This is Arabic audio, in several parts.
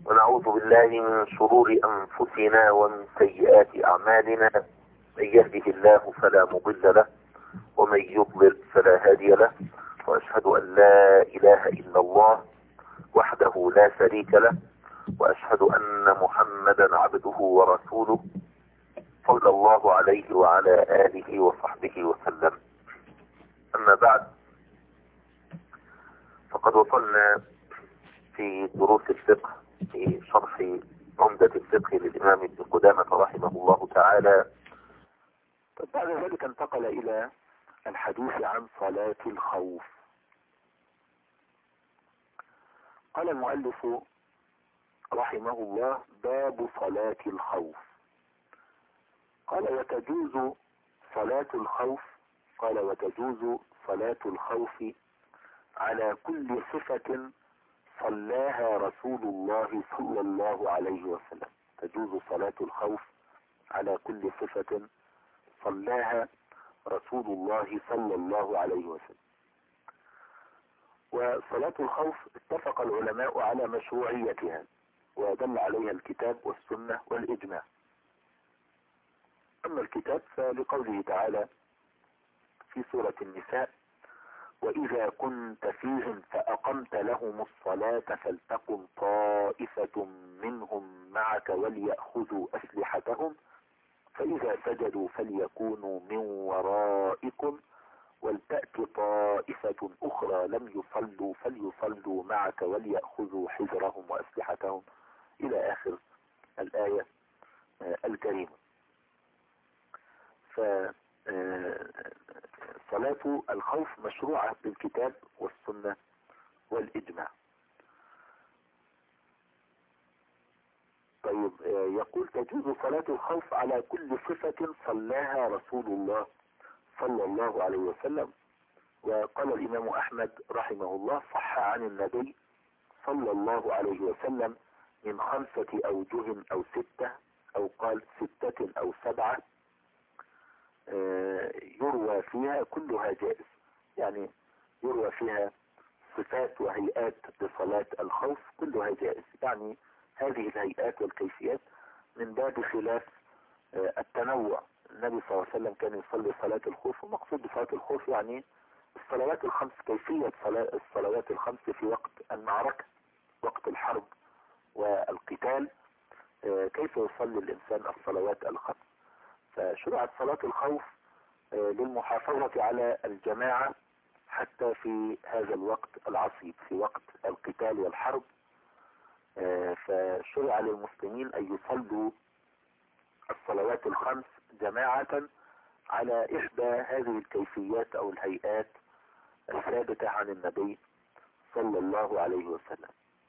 ونعوذ بالله من شرور أنفسنا ومن سيئات أعمالنا. من يهده الله فلا مضل له ومن يضلل فلا هادي له، وأشهد أن لا إله إلا الله وحده لا شريك له، وأشهد أن محمدا عبده ورسوله صلى الله عليه وعلى آله وصحبه وسلم. أما بعد، فقد وصلنا في دروس الفقه في شرح عمدة الفقه للإمام ابن قدامة رحمه الله تعالى. بعد ذلك انتقل إلى الحديث عن صلاة الخوف. قال المؤلف رحمه الله: باب صلاة الخوف. قال: وتجوز صلاة الخوف. قال: وتجوز صلاة الخوف على كل صفة صلاها رسول الله صلى الله عليه وسلم. تجوز صلاة الخوف على كل صفة صلاها رسول الله صلى الله عليه وسلم. وصلاة الخوف اتفق العلماء على مشروعيتها، ودل عليها الكتاب والسنة والإجماع. أما الكتاب فلقوله تعالى في سورة النساء: وإذا كنت فيهم فأقمت لهم الصلاة فلتقم طائفة منهم معك وليأخذوا أسلحتهم فإذا سجدوا فليكونوا من ورائكم ولتأت طائفة أخرى لم يصلوا فليصلوا معك وليأخذوا حذرهم وأسلحتهم إلى آخر الآية الكريمة. صلاة الخوف مشروعة بالكتاب والسنة والإجماع. طيب، يقول: تجوز صلاة الخوف على كل صفة صلاها رسول الله صلى الله عليه وسلم. وقال الإمام أحمد رحمه الله: صح عن النبي صلى الله عليه وسلم من 5 أوجه أو 6، أو قال 6 أو 7 يروى فيها كلها جائز. يعني يروى فيها صفات وهيئات لصلاة الخوف كلها جائز. يعني هذه الهيئات والكيفيات من باب خلاف التنوع. النبي صلى الله عليه وسلم كان يصلي صلاة الخوف، ومقصود بصلاة الخوف يعني الصلوات الخمس، كيفية الصلوات الخمس في وقت المعركة، وقت الحرب والقتال، كيف يصلي الإنسان الصلوات الخمس. فشرعت صلاة الخوف للمحافظة على الجماعة حتى في هذا الوقت العصيب، في وقت القتال والحرب. فشرع للمسلمين أن يصلوا الصلوات الخمس جماعة على إحدى هذه الكيفيات أو الهيئات الثابتة عن النبي صلى الله عليه وسلم.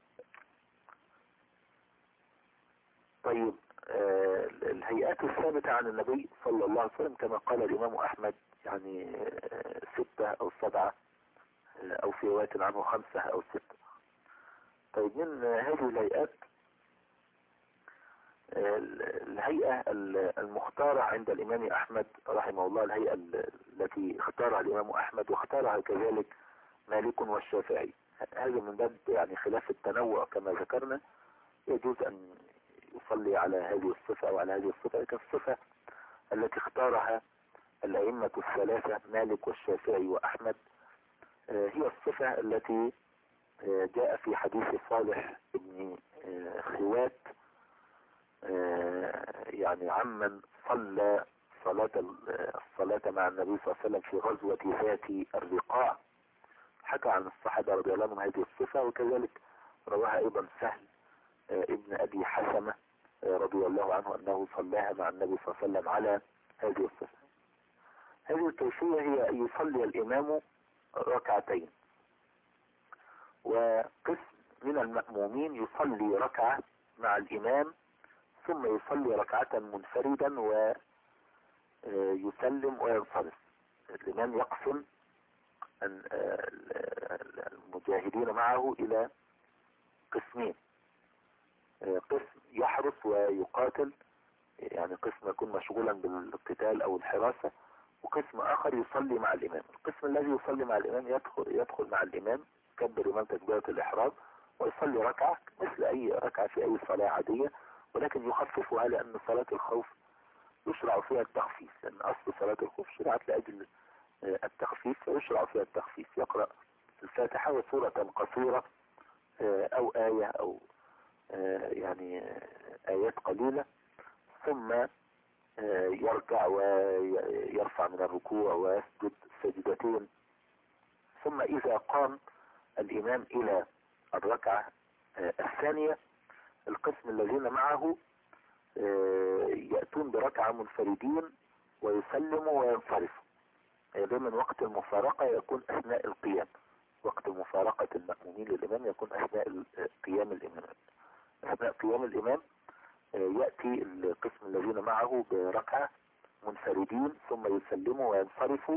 طيب، الهيئات الثابتة عن النبي صلى الله عليه وسلم كما قال الإمام أحمد يعني 6 أو 7، أو في رواية عنه 5 أو 6. طيب، من هذه الهيئات الهيئة المختارة عند الإمام أحمد رحمه الله، الهيئة التي اختارها الإمام أحمد واختارها كذلك مالك والشافعي. هذا من باب يعني خلاف التنوع كما ذكرنا. يجوز أن يصلي على هذه الصفة أو على هذه الصفة، لكن الصفة التي اختارها الأئمة الثلاثة مالك والشافعي وأحمد هي الصفة التي جاء في حديث صالح بن خوات يعني عمن صلى الصلاة مع النبي صلى الله عليه وسلم في غزوة ذات الرقاع. حكى عن الصحابة رضي الله عنهم هذه الصفة، وكذلك رواها أيضا سهل ابن أبي حسمة رضي الله عنه أنه صلاها مع النبي صلى الله عليه وسلم على هذه الصفة. هذه الكيفية هي أن يصلي الإمام 2 وقسم من المأمومين يصلي ركعة مع الإمام ثم يصلي ركعة منفردا ويسلم وينصرف. الإمام يقسم المجاهدين معه إلى قسمين: قسم يحرس ويقاتل، يعني قسم يكون مشغولا بالقتال أو الحراسة، وقسم آخر يصلي مع الإمام. القسم الذي يصلي مع الإمام يدخل مع الإمام، يكبر إمام تكبيرة الإحرام ويصلي ركعة مثل أي ركعة في أي صلاة عادية، ولكن يخففها لأن صلاة الخوف يشرع فيها التخفيف، لأن أصل صلاة الخوف شرعت لأجل التخفيف، فيشرع فيها التخفيف. يقرأ الفاتحة وسورة قصيرة أو آية أو يعني آيات قليلة، ثم يركع ويرفع من الركوع ويسجد سجدتين. ثم إذا قام الإمام إلى الركعة الثانية، القسم الذين معه يأتون بركعة منفردين ويسلموا وينصرفوا. دايما وقت المفارقة يكون أثناء القيام، وقت مفارقة المأمومين للإمام يكون أثناء قيام الإمام. أثناء قيام الإمام يأتي القسم الذين معه بركعة منفردين ثم يسلموا وينصرفوا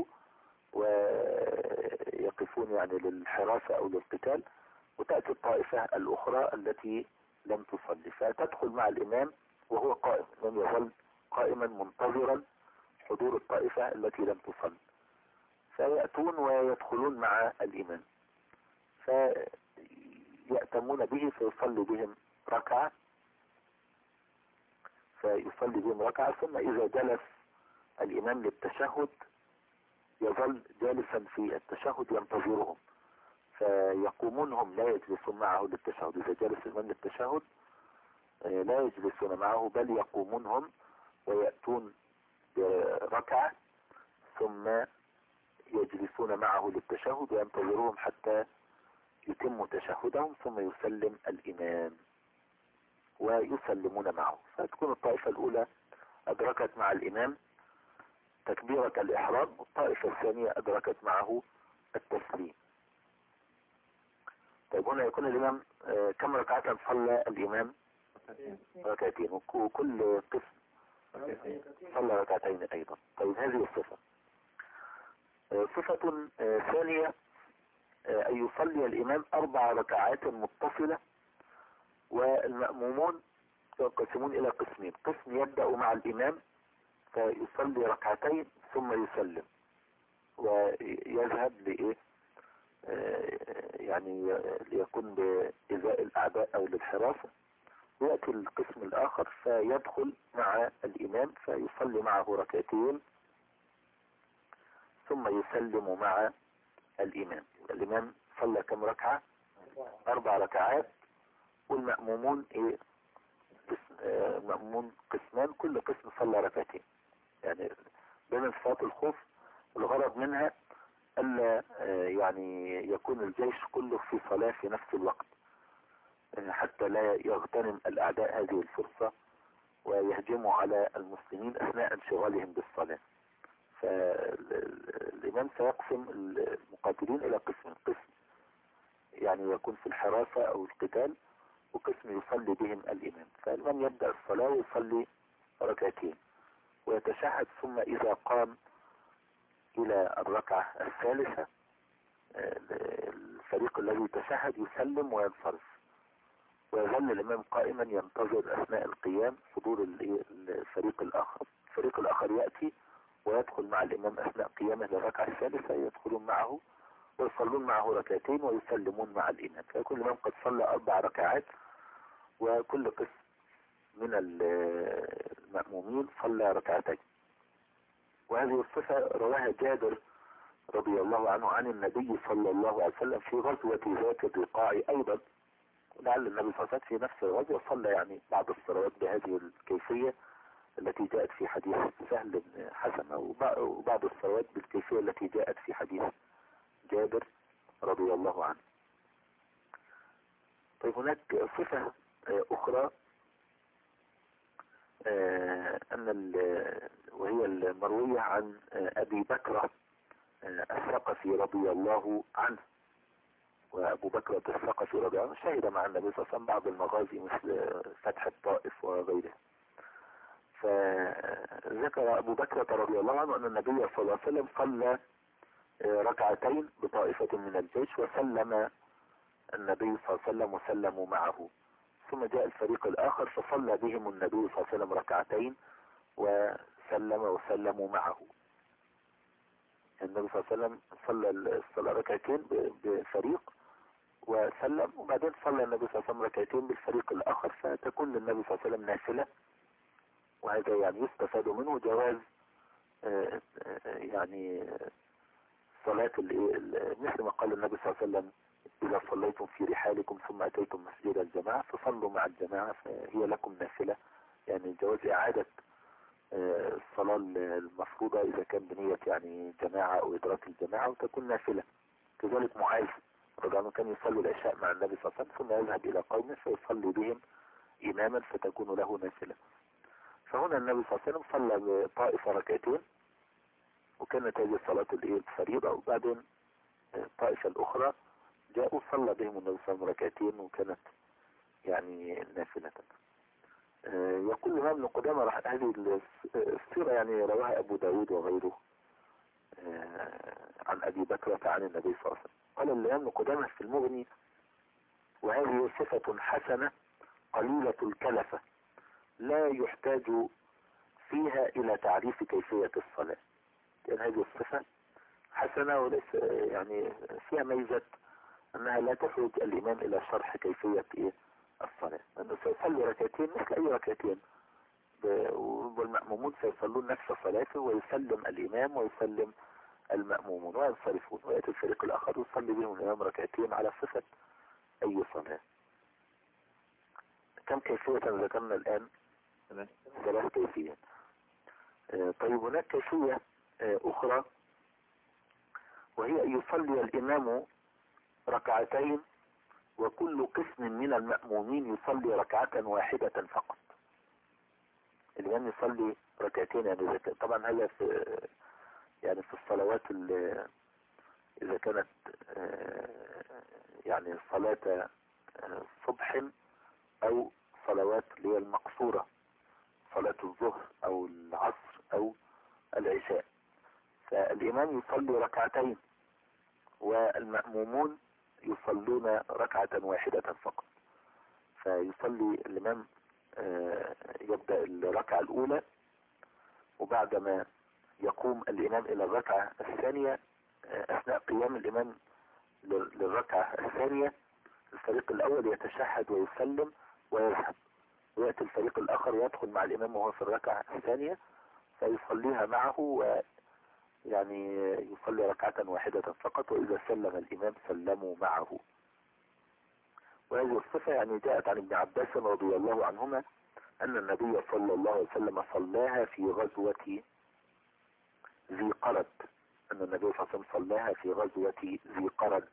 ويقفون يعني للحراسة أو للقتال، وتأتي الطائفة الأخرى التي لم تصلي فتدخل مع الإمام وهو قائم، لم يظل قائما منتظرا حضور الطائفة التي لم تصلي، فيأتون ويدخلون مع الإمام فيأتمون به فيصلي بهم ركعة، ثم إذا جلس الإمام للتشهد يظل جالسا في التشهد ينتظرهم، فيقومون هم لا يجلسون معه للتشهد. إذا جلس الإمام للتشهد لا يجلسون معه بل يقومون هم ويأتون بركعة ثم يجلسون معه للتشهد وينتظرهم حتى يتم تشهدهم، ثم يسلم الإمام ويسلمون معه، فتكون الطائفة الأولى أدركت مع الإمام تكبيرة الإحرام، والطائفة الثانية أدركت معه التسليم. طيب هنا يكون الإمام كم ركعة صلى الإمام؟ ركعتين، وكل قسم صلى ركعتين أيضا. طيب هذه الصفة. صفة ثانية أن يصلي الإمام 4 ركعات متصلة، والمأمومون ينقسمون إلى قسمين، قسم يبدأ مع الإمام فيصلي ركعتين ثم يسلم ويذهب لإيه يعني ليكون بإزاء الأعداء أو للحراسة، ويأتي القسم الآخر فيدخل مع الإمام فيصلي معه ركعتين ثم يسلم مع الإمام. الإمام صلى كم ركعة؟ 4 ركعات، والمأمومون مأمومون قسمان، كل قسم صلى ركعتين. يعني بين صلاة الخوف الغرض منها ألا يعني يكون الجيش كله في صلاة في نفس الوقت، حتى لا يغتنم الأعداء هذه الفرصة ويهجموا على المسلمين أثناء انشغالهم بالصلاة. فالإمام سيقسم المقاتلين إلى قسم يعني يكون في الحراسة أو القتال، وقسم يصلي بهم الإمام. فالإمام يبدأ الصلاة ويصلي ركعتين ويتشهد، ثم إذا قام إلى الركعة الثالثة الفريق الذي تشهد يسلم وينصرف، ويظل الإمام قائما ينتظر أثناء القيام حضور الفريق الآخر. الفريق الآخر يأتي ويدخل مع الإمام أثناء قيامه للركعة الثالثة، يدخلون معه ويصلون معه ركعتين ويسلمون مع الإمام، فيكون الإمام قد صلى 4 ركعات، وكل قسم من المأمومين صلى ركعتين. وهذه الصفة رواها جابر رضي الله عنه عن النبي صلى الله عليه وسلم في غزوة ذات الرقاع أيضا، لعل النبي صلى الله عليه وسلم في نفس الغزوة صلى يعني بعض الصلوات بهذه الكيفية التي جاءت في حديث سهل بن حسن، وبعض الصلوات بالكيفية التي جاءت في حديث جابر رضي الله عنه. طيب هناك صفة أخرى وهي المروية عن أبي بكر الثقفي رضي الله عنه. وأبو بكر الثقفي رضي الله عنه شهد مع النبي صلى الله عليه وسلم بعض المغازي مثل فتح الطائف وغيره. فذكر أبو بكر رضي الله عنه أن النبي صلى الله عليه وسلم صلى ركعتين بطائفة من الجيش، وسلم النبي صلى الله عليه وسلم وسلموا معه، ثم جاء الفريق الآخر فصلى بهم النبي صلى الله عليه وسلم ركعتين وسلم وسلموا معه. النبي صلى الله عليه وسلم صلى ركعتين بفريق، وسلم، وبعدين صلى النبي صلى الله عليه وسلم ركعتين بالفريق الآخر، فتكون للنبي صلى الله عليه وسلم نافلة. وهذا يعني يستفاد منه جواز يعني صلاة مثل ما قال النبي صلى الله عليه وسلم: إذا صليتم في رحالكم ثم أتيتم مسجد الجماعة فصلوا مع الجماعة فهي لكم نافلة. يعني جواز إعادة الصلاة المفروضة إذا كان بنية يعني جماعة أو إدراك الجماعة، وتكون نافلة. كذلك معاذ رضي الله عنه كان يصلي العشاء مع النبي صلى الله عليه وسلم ثم يذهب إلى قومه فيصلي بهم إماما فتكون له نافلة. فهنا النبي صلى الله عليه وسلم صلى بطائفة ركعتين، وكانت هذه الصلاة الفريضة، وبعدين الطائفة الأخرى جاءوا صلى بهم النبي صلى الله عليه وسلم ركعتين وكانت يعني نافلة. يقول الإمام ابن قدامة هذه السيرة يعني رواها أبو داود وغيره عن أبي بكرة عن النبي صلى الله عليه وسلم. قال الإمام ابن قدامة في المغني: وهذه صفة حسنة قليلة الكلفة لا يحتاج فيها إلى تعريف كيفية الصلاة. لأن هذه الصفة حسنة وليس يعني فيها ميزة أنها لا تحوج الإمام إلى شرح كيفية الصلاة، أنه سيصلي ركعتين مثل أي ركعتين، والمأمومون سيصلون نفس صلاته، ويسلم الإمام ويسلم المأمومون وينصرفون، ويأتي الفريق الآخر يصلي بهم الإمام ركعتين على صفة أي صلاة. كم كيفية ذكرنا الآن؟ 3 كيفيات. طيب هناك كيفية أخرى، وهي أن يصلي الإمام ركعتين وكل قسم من المأمومين يصلي ركعة واحدة فقط. الإمام يصلي ركعتين، يعني طبعا هذا يعني في الصلوات إذا كانت يعني صلاة صبح أو صلوات اللي هي المقصورة، صلاة الظهر أو العصر أو العشاء، فالإمام يصلي ركعتين والمأمومون يصلون ركعة واحدة فقط. فيصلي الإمام يبدأ الركعة الأولى، وبعدما يقوم الإمام إلى الركعة الثانية أثناء قيام الإمام للركعة الثانية الفريق الأول يتشهد ويسلم ويذهب، ويأتي الفريق الآخر ويدخل مع الإمام وهو في الركعة الثانية فيصليها معه، ويعني يصلي ركعة واحدة فقط، وإذا سلم الإمام سلموا معه. وهذه الصفة يعني جاءت عن ابن عباس رضي الله عنهما أن النبي صلى الله عليه وسلم صلاها في غزوة ذي قرد، أن النبي صلى الله عليه وسلم صلاها في غزوة ذي قرد.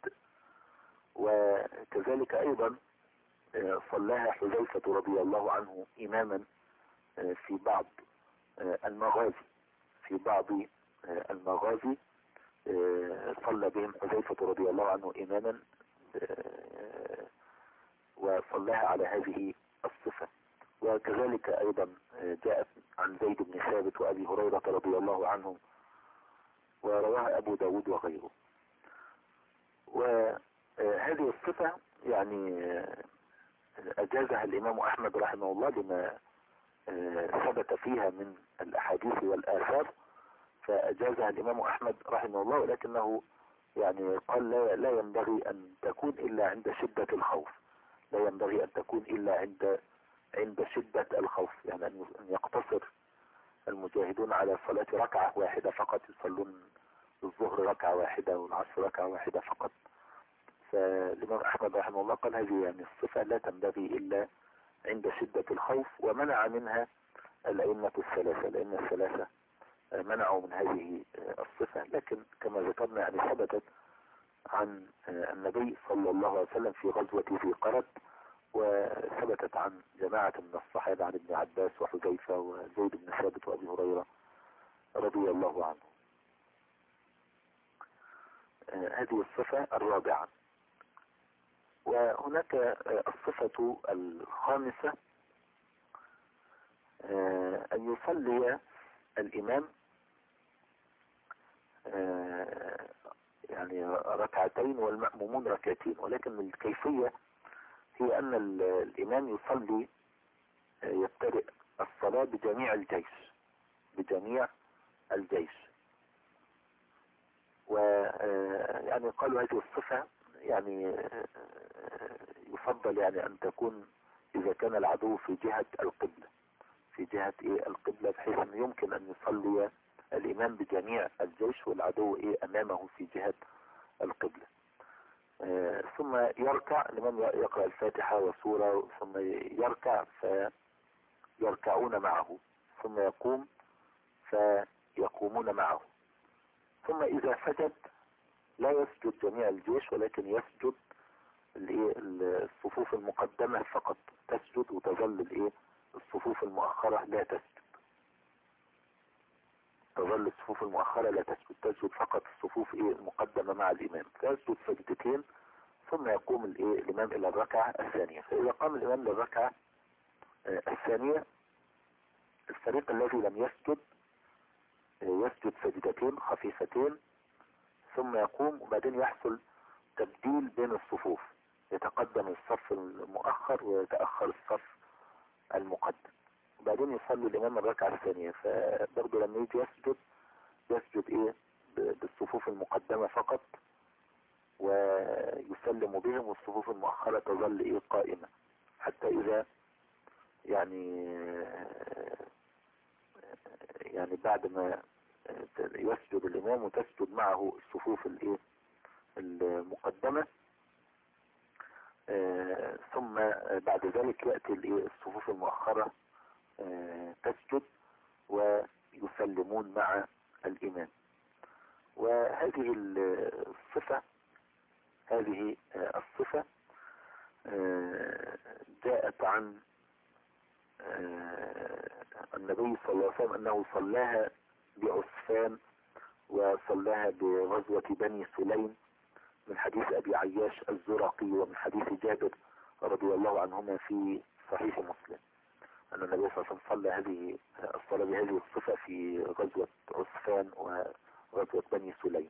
وكذلك أيضا صلاها حذيفة رضي الله عنه إماما في بعض المغازي، في بعض المغازي صلى بهم حذيفة رضي الله عنه إماما وصلاها على هذه الصفة. وكذلك أيضا جاءت عن زيد بن ثابت وأبي هريرة رضي الله عنهم، ورواها أبو داود وغيره. وهذه الصفة يعني أجازها الإمام أحمد رحمه الله لما ثبت فيها من الأحاديث والآثار، فأجازها الإمام أحمد رحمه الله، ولكنه يعني قال لا ينبغي أن تكون إلا عند شدة الخوف، لا ينبغي أن تكون إلا عند شدة الخوف، يعني أن يقتصر المجاهدون على صلاة ركعة واحدة فقط، يصلون الظهر ركعة واحدة والعصر ركعة واحدة فقط. فالإمام أحمد رحمه الله قال هذه يعني الصفة لا تنبغي إلا عند شدة الخوف، ومنع منها الأئمة الثلاثة، لأن الثلاثة منعوا من هذه الصفة. لكن كما ذكرنا يعني ثبتت عن النبي صلى الله عليه وسلم في غزوة ذي قرد، وثبتت عن جماعة من الصحابة عن ابن عباس وحذيفة وزيد بن ثابت وأبي هريرة رضي الله عنه. هذه الصفة الرابعة. وهناك الصفة الخامسة أن يصلي الإمام يعني ركعتين والمأمومون ركعتين، ولكن الكيفية هي أن الإمام يصلي يبتدئ الصلاة بجميع الجيش. ويعني قالوا هذه الصفة يعني يفضل يعني ان تكون اذا كان العدو في جهة القبلة، في جهة القبلة، بحيث انه يمكن ان يصلي الامام بجميع الجيش والعدو امامه في جهة القبلة. ثم يركع لمن يقرأ الفاتحة وسورة، ثم يركع فيركعون معه، ثم يقوم فيقومون معه. ثم إذا سجد لا يسجد جميع الجيش، ولكن يسجد الصفوف المقدمة فقط تسجد، وتظل الصفوف المؤخرة لا تسجد. تظل الصفوف المؤخرة لا تسجد، تسجد فقط الصفوف المقدمة مع الإمام، فيسجد سجدتين ثم يقوم الإمام إلى الركعة الثانية. فإذا قام الإمام للركعة الثانية، الفريق الذي لم يسجد يسجد سجدتين خفيفتين ثم يقوم، وبعدين يحصل تبديل بين الصفوف، يتقدم الصف المؤخر ويتأخر الصف المقدم، وبعدين يصلي الإمام الركعة الثانية. فبرضه لما يجي يسجد بالصفوف المقدمة فقط ويسلم بهم، والصفوف المؤخرة تظل قائمة، حتى إذا يعني بعد ما يسجد الإمام وتسجد معه الصفوف المقدمة، ثم بعد ذلك يأتي الصفوف المؤخرة تسجد ويسلمون مع الإمام. وهذه الصفة جاءت عن النبي صلى الله عليه وسلم أنه صلاها بعسفان وصلاها بغزوة بني سليم، من حديث أبي عياش الزرقي ومن حديث جابر رضي الله عنهما في صحيح مسلم، أن النبي صلى الله عليه وسلم صلى هذه الصلاة بهذه الصفة في غزوة عسفان وغزوة بني سليم.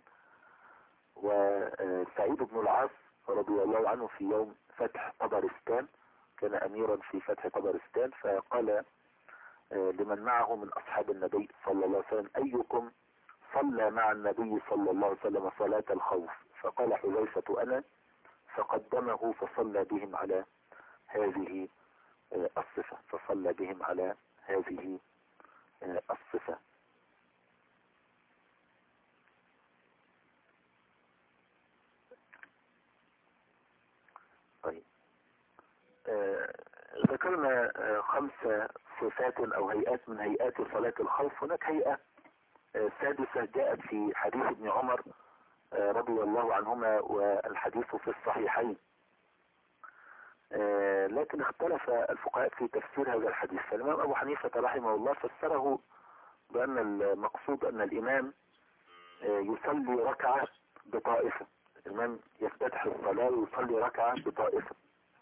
وسعيد بن العاص رضي الله عنه في يوم فتح طبرستان، كان أميرا في فتح طبرستان، فقال لمن معه من أصحاب النبي صلى الله عليه وسلم: أيكم صلى مع النبي صلى الله عليه وسلم صلاة الخوف؟ فقال حذيفة: أنا. فقدمه فصلى بهم على هذه الصفة، الصفة. طيب، ذكرنا 5 صفات أو هيئات من هيئات صلاة الخوف. هناك هيئة سادسة جاءت في حديث ابن عمر رضي الله عنهما، والحديث في الصحيحين، لكن اختلف الفقهاء في تفسير هذا الحديث. فالإمام أبو حنيفة رحمه الله فسره بأن المقصود أن الإمام يصلي ركعة بطائفة، الإمام يفتتح الصلاة ويصلي ركعة بطائفة،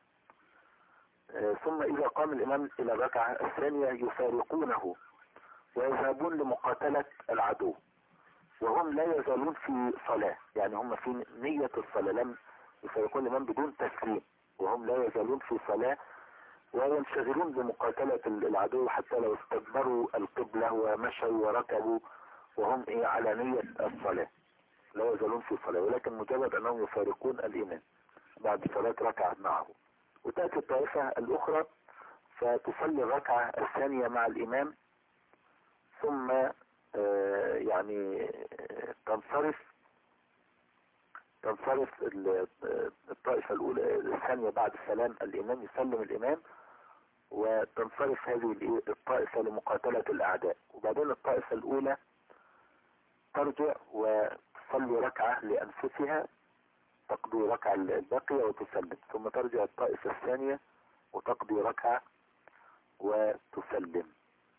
ثم إذا قام الإمام إلى الركعة الثانية يفارقونه ويذهبون لمقاتلة العدو، وهم لا يزالون في صلاة، يعني هم في نية الصلاة، لم يفارقون الإمام بدون تسليم، وهم لا يزالون في صلاة وينشغلون بمقاتلة العدو، حتى لو استدبروا القبلة ومشوا وركبوا وهم على نية الصلاة، لا يزالون في صلاة، ولكن مجرد أنهم يفارقون الإمام بعد صلاة ركعة معه. وتأتي الطائفة الأخرى فتصلي الركعة الثانية مع الإمام، ثم يعني تنصرف الطائفة الأولى الثانية بعد السلام الإمام، يسلم الإمام وتنصرف هذه الطائفة لمقاتلة الأعداء، وبعدين الطائفة الأولى ترجع وتصلي ركعة لأنفسها، تقضي ركعة الباقية وتسلم، ثم ترجع الطائفة الثانية وتقضي ركعة وتسلم.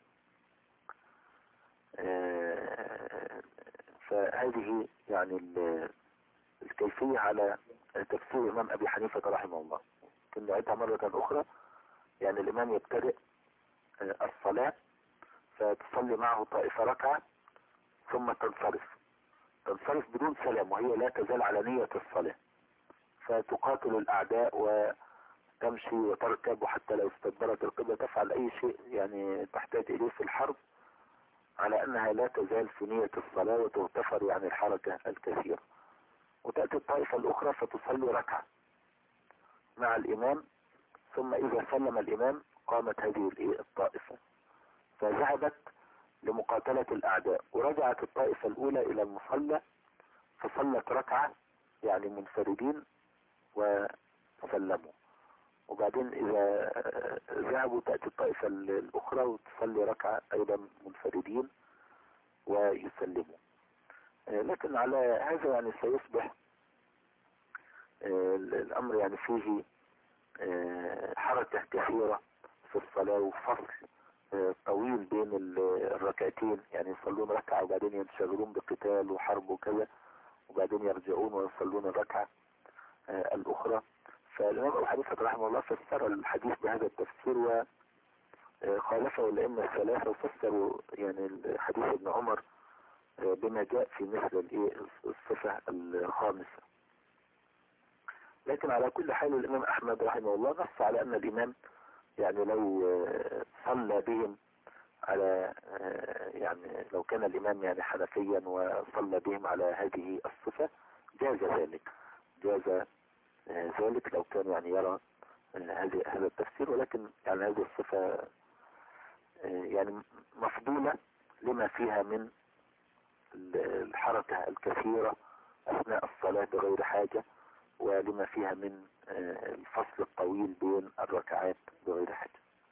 فهذه يعني الكيفية على تفسير الإمام أبي حنيفة رحمه الله. كنا نعيدها مرة أخرى، يعني الإمام يبتدئ الصلاة فتصلي معه طائفة ركعة ثم تنصرف بدون سلام، وهي لا تزال على نية الصلاة، فتقاتل الأعداء وتمشي وتركب، وحتى لو استدبرت القبلة تفعل أي شيء يعني تحتاج إليه في الحرب، على أنها لا تزال في نية الصلاة وتغتفر يعني الحركة الكثيرة. وتأتي الطائفة الأخرى فتصلي ركعة مع الإمام، ثم إذا سلم الإمام قامت هذه الطائفة فذهبت لمقاتلة الأعداء، ورجعت الطائفة الأولى إلى المصلى فصلت ركعة يعني منفردين وسلموا، وبعدين إذا ذهبوا تأتي الطائفة الأخرى وتصلي ركعة أيضا منفردين ويسلموا. لكن على هذا يعني سيصبح الأمر يعني فيه حركة كثيرة في الصلاة وفصل طويل بين الركعتين، يعني يصلون ركعة وبعدين ينشغلون بقتال وحرب وكذا وبعدين يرجعون ويصلون الركعة الأخرى. فالإمام أبو حنيفة رحمه الله فسر الحديث بهذا التفسير وخالفه الأئمة الثلاثة وفسروا يعني حديث ابن عمر بما جاء في مثل الصفة الخامسة. لكن على كل حال الإمام أحمد رحمه الله نص على أن الإمام يعني لو صلى بهم على يعني لو كان الإمام يعني حنفيا وصلى بهم على هذه الصفة جاز ذلك، جاز ذلك لو كان يعني يرى هذا التفسير، ولكن يعني هذه الصفة يعني مفضولة لما فيها من الحركة الكثيرة أثناء الصلاة بغير حاجة، ولما فيها من الفصل الطويل بين الركعات بغير حاجة.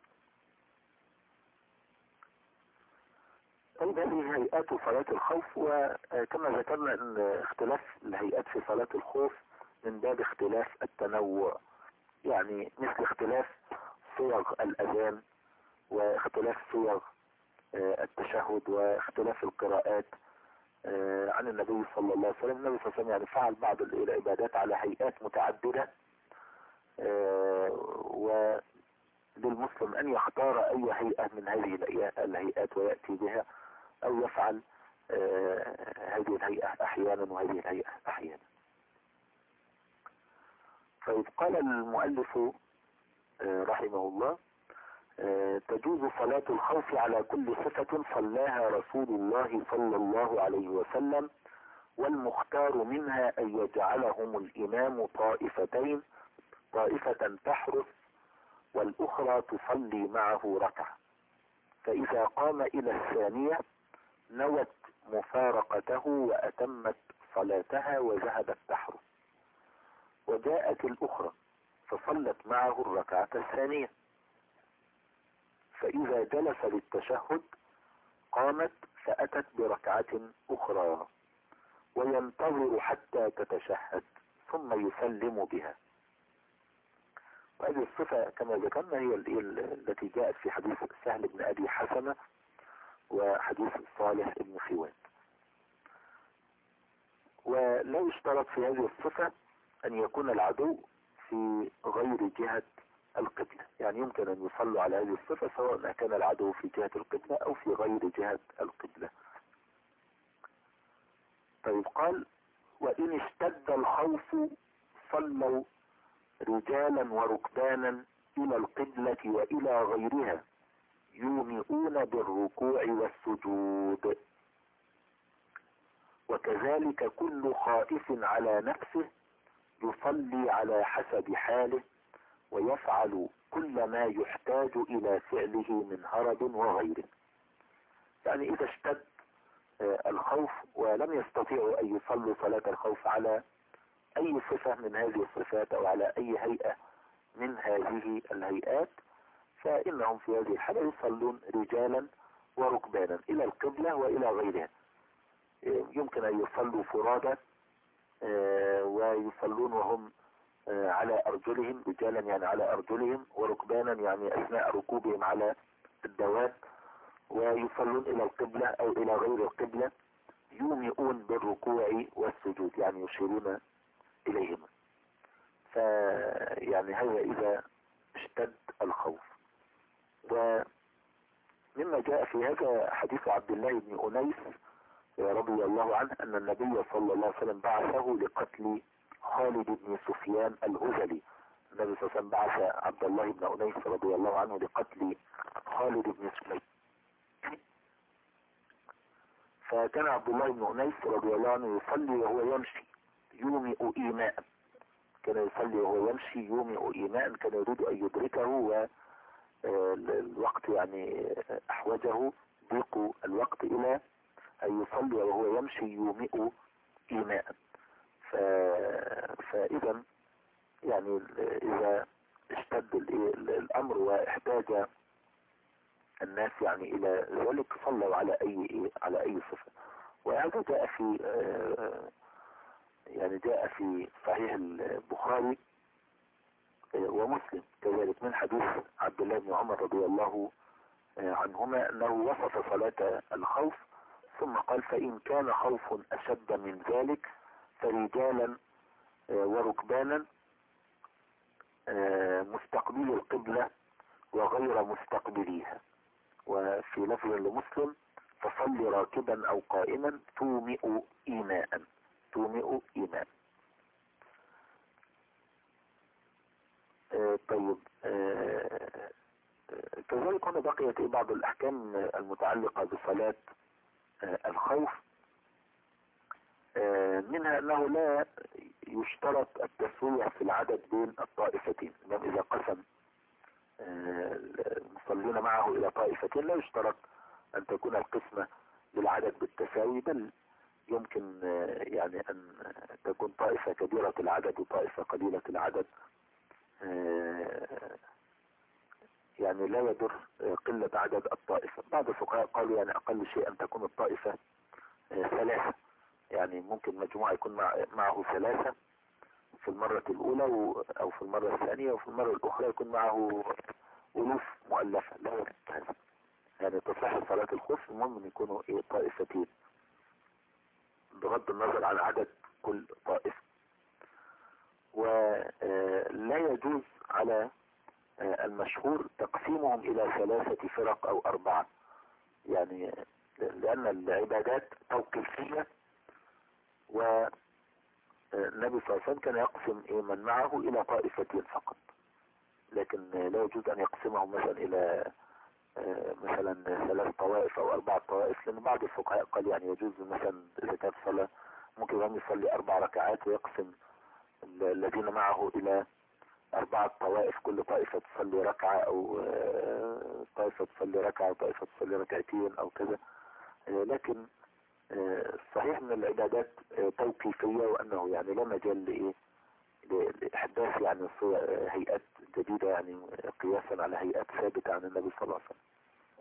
طيب هذه هيئات صلاة الخوف، وكما ذكرنا أن اختلاف الهيئات في صلاة الخوف من باب اختلاف التنوع، يعني مثل اختلاف صيغ الأذان واختلاف صيغ التشهد واختلاف القراءات عن النبي صلى الله عليه وسلم. النبي صلى الله عليه وسلم يعني فعل بعض العبادات على هيئات متعددة، وللمسلم أن يختار أي هيئة من هذه الهيئات ويأتي بها، أو يفعل هذه الهيئة أحيانا وهذه الهيئة أحيانا. فإذ قال المؤلف رحمه الله تجوز صلاة الخوف على كل صفة صلاها رسول الله صلى الله عليه وسلم، والمختار منها أن يجعلهم الإمام طائفتين، طائفة تحرس والأخرى تصلي معه ركعة، فإذا قام إلى الثانية نوت مفارقته وأتمت صلاتها وذهبت تحرس، وجاءت الأخرى فصلت معه الركعة الثانية، فإذا جلس للتشهد قامت فأتت بركعة أخرى وينتظر حتى تتشهد ثم يسلم بها. وهذه الصفة كما ذكرنا هي التي جاءت في حديث سهل بن أبي حسنة وحديث صالح بن خوات. ولا يشترط في هذه الصفة أن يكون العدو في غير جهة القبلة، يعني يمكن أن يصلوا على هذه الصفة سواء كان العدو في جهة القبلة أو في غير جهة القبلة. طيب قال وإن اشتد الخوف صلوا رجالا وركبانا إلى القبلة وإلى غيرها يومئون بالركوع والسجود، وكذلك كل خائف على نفسه يصلي على حسب حاله ويفعل كل ما يحتاج إلى فعله من هرب وغيره. يعني إذا اشتد الخوف ولم يستطيعوا أن يصلوا صلاة الخوف على أي صفة من هذه الصفات أو على أي هيئة من هذه الهيئات، فإنهم في هذه الحالة يصلون رجالا وركبانا إلى القبلة وإلى غيرها. يمكن أن يصلوا فرادى ويصلون وهم على أرجلهم، رجالا يعني على أرجلهم وركبانا يعني أثناء ركوبهم على الدواب، ويصلون إلى القبلة أو إلى غير القبلة يومئون بالركوع والسجود، يعني يشيرون إليهما. فيعني هذا إذا اشتد الخوف. ومما جاء في هذا حديث عبد الله بن أنيس رضي الله عنه أن النبي صلى الله عليه وسلم بعثه لقتل خالد بن سفيان الهذلي. النبي صلى الله عليه وسلم بعث عبد الله بن أنيس رضي الله عنه لقتل خالد بن سفيان، فكان عبد الله بن أنيس رضي الله عنه يصلي وهو يومئ إيماء، كان يصلي وهو يمشي يومئ إيماء، كان يريد أن يدركه والوقت يعني أحوجه ضيق الوقت إلى أن يصلي وهو يمشي يومئ إيماء. فإذا يعني إذا اشتد الأمر واحتاج الناس يعني إلى ذلك صلوا على أي صفة. وهذا جاء في يعني جاء في صحيح البخاري ومسلم كذلك من حديث عبد الله بن عمر رضي الله عنهما أنه وصف صلاة الخوف ثم قال: فإن كان خوف أشد من ذلك فرجالا وركبانا مستقبلي القبلة وغير مستقبليها. وفي لفظ لمسلم: فصل راكبا أو قائما تومئ إيماء. تومئ إيماء. طيب، كذلك هنا بقيت بعض الأحكام المتعلقة بصلاة الخوف، منها أنه لا يشترط التسوية في العدد بين الطائفتين. إذا قسم المصلين معه إلى طائفتين لا يشترط أن تكون القسمة بالعدد بالتساوي، بل يمكن يعني أن تكون طائفة كبيرة العدد وطائفة قليلة العدد، يعني لا يضر قلة عدد الطائفة. بعض الفقهاء قالوا يعني أقل شيء أن تكون الطائفة ثلاثة، يعني ممكن مجموعة يكون معه ثلاثة في المرة الأولى أو في المرة الثانية، وفي المرة الأخرى يكون معه ألوف مؤلفة، لا يضر هذا، يعني تصح صلاة الخوف. المهم أن يكونوا طائفتين بغض النظر عن عدد كل طائفة. ولا يجوز على المشهور تقسيمهم إلى 3 فرق أو 4، يعني لأن العبادات توقيفية، والنبي صلى الله عليه وسلم كان يقسم من معه إلى طائفتين فقط، لكن لا يجوز أن يقسمهم مثلا إلى مثلا 3 طوائف أو 4 طوائف، لأن بعض الفقهاء قال يعني يجوز مثلا إذا كانت صلاة ممكن أن يصلي 4 ركعات ويقسم الذين معه إلى 4 طوائف، كل طائفة تصلي ركعة، أو طائفة تصلي ركعة وطائفة تصلي ركعتين أو كذا. لكن صحيح ان العبادات توقيفية، وأنه يعني لا مجال لإحداث يعني هيئات جديدة، يعني قياسا على هيئات ثابتة عن النبي صلى الله عليه وسلم.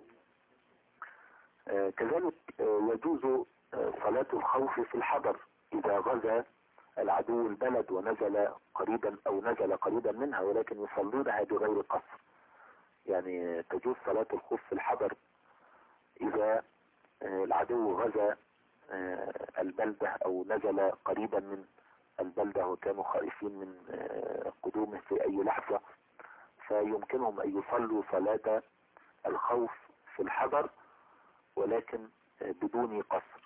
كذلك يجوز صلاة الخوف في الحضر إذا غزا العدو البلد ونزل قريبا أو نزل قريبا منها، ولكن يصلونها بغير قصر. يعني تجوز صلاة الخوف في الحضر إذا العدو غزا البلدة أو نزل قريبا من البلدة وكانوا خائفين من قدومه في أي لحظة، فيمكنهم أن يصلوا صلاة الخوف في الحضر ولكن بدون قصر.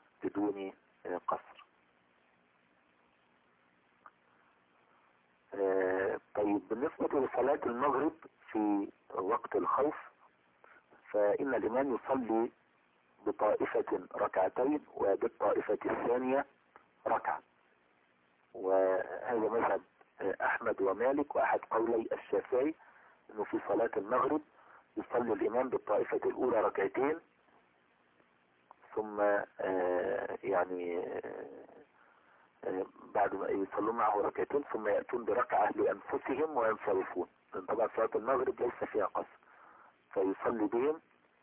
طيب، بالنسبة لصلاة المغرب في وقت الخوف، فإن الإمام يصلي بطائفة ركعتين وبالطائفة الثانية ركعة، وهذا مذهب أحمد ومالك، وأحد قولي الشافعي أنه في صلاة المغرب يصلي الإمام بالطائفة الأولى ركعتين، ثم يعني بعد ما يصلوا معه ركعتين ثم يأتون بركعة لأنفسهم وينصرفون، لأن طبعا صلاة المغرب ليس فيها قصر، فيصلي بهم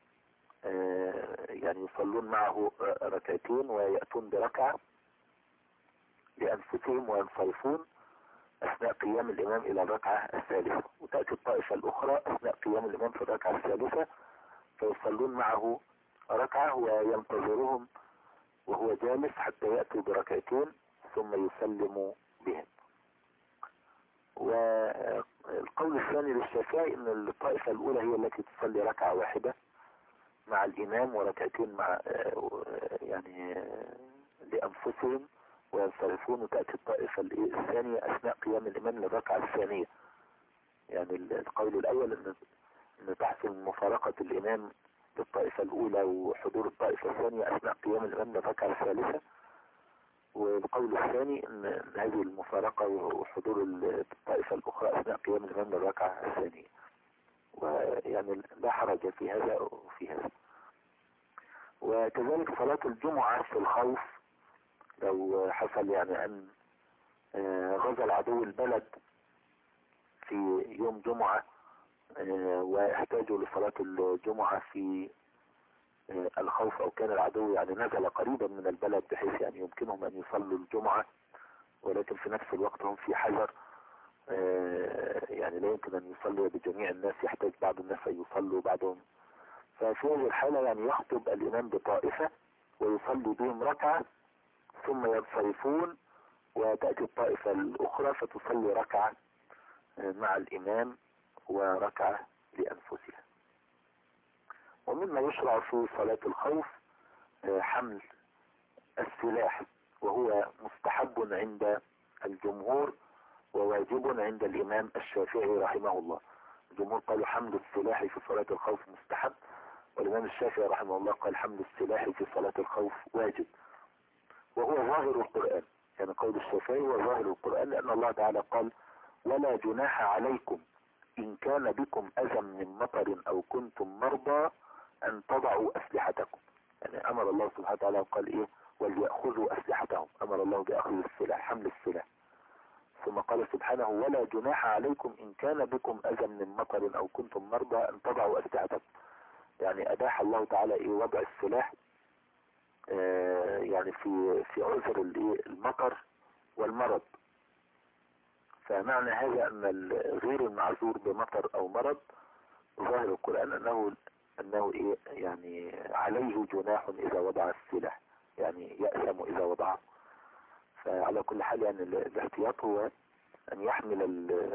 يعني يصلون معه ركعتين ويأتون بركعة لأنفسهم وينصرفون أثناء قيام الإمام إلى الركعة الثالثة، وتأتي الطائفة الأخرى أثناء قيام الإمام في الركعة الثالثة فيصلون معه ركعة وينتظرهم وهو جالس حتى يأتوا بركعتين ثم يسلم بهم. والقول الثاني للشافعي أن الطائفة الأولى هي التي تصلي ركعة واحدة مع الإمام وركعتين مع يعني لأنفسهم وينصرفون، وتأتي الطائفة الثانية أثناء قيام الإمام للركعة الثانية. يعني القول الأول أن تحصل مفارقة الإمام للطائفة الأولى وحضور الطائفة الثانية أثناء قيام الإمام للركعة الثالثة، والقول الثاني ان هذه المفارقة وحضور الطائفة الاخرى اثناء قيام الامام للركعة الثانية، ويعني لا حرج في هذا وفي هذا. وكذلك صلاة الجمعة في الخوف، لو حصل يعني ان غزا العدو البلد في يوم جمعة واحتاجوا لصلاة الجمعة في الخوف، او كان العدو يعني نزل قريبا من البلد بحيث يعني يمكنهم ان يصلوا الجمعة، ولكن في نفس الوقت هم في حذر، يعني لا يمكن ان يصلوا بجميع الناس، يحتاج بعض الناس ان يصلوا بعضهم. ففي هذه الحالة يعني يخطب الامام بطائفة ويصلي بهم ركعة ثم ينصرفون، وتأتي الطائفة الاخرى فتصلي ركعة مع الامام وركعة لانفسها. ومما يشرع في صلاة الخوف حمل السلاح، وهو مستحب عند الجمهور وواجب عند الامام الشافعي رحمه الله. الجمهور قالوا حمل السلاح في صلاة الخوف مستحب، والامام الشافعي رحمه الله قال حمل السلاح في صلاة الخوف واجب، وهو ظاهر القرآن. يعني قول الشافعي هو ظاهر القرآن، لان الله تعالى قال ولا جناح عليكم ان كان بكم اذى من مطر او كنتم مرضى ان تضعوا اسلحتكم. يعني امر الله سبحانه وتعالى وقال ايه وليأخذوا اسلحتهم، امر الله باخذ السلاح، حمل السلاح. ثم قال سبحانه ولا جناح عليكم ان كان بكم اذى من مطر او كنتم مرضى ان تضعوا اسلحتكم. يعني اباح الله تعالى ايه وضع السلاح يعني في عذر المطر والمرض. فمعنى هذا ان غير المعذور بمطر او مرض ظاهر القرآن انه ايه يعني عليه جناح اذا وضع السلاح، يعني يأثم اذا وضعه. فعلى كل حال يعني الاحتياط هو ان يحمل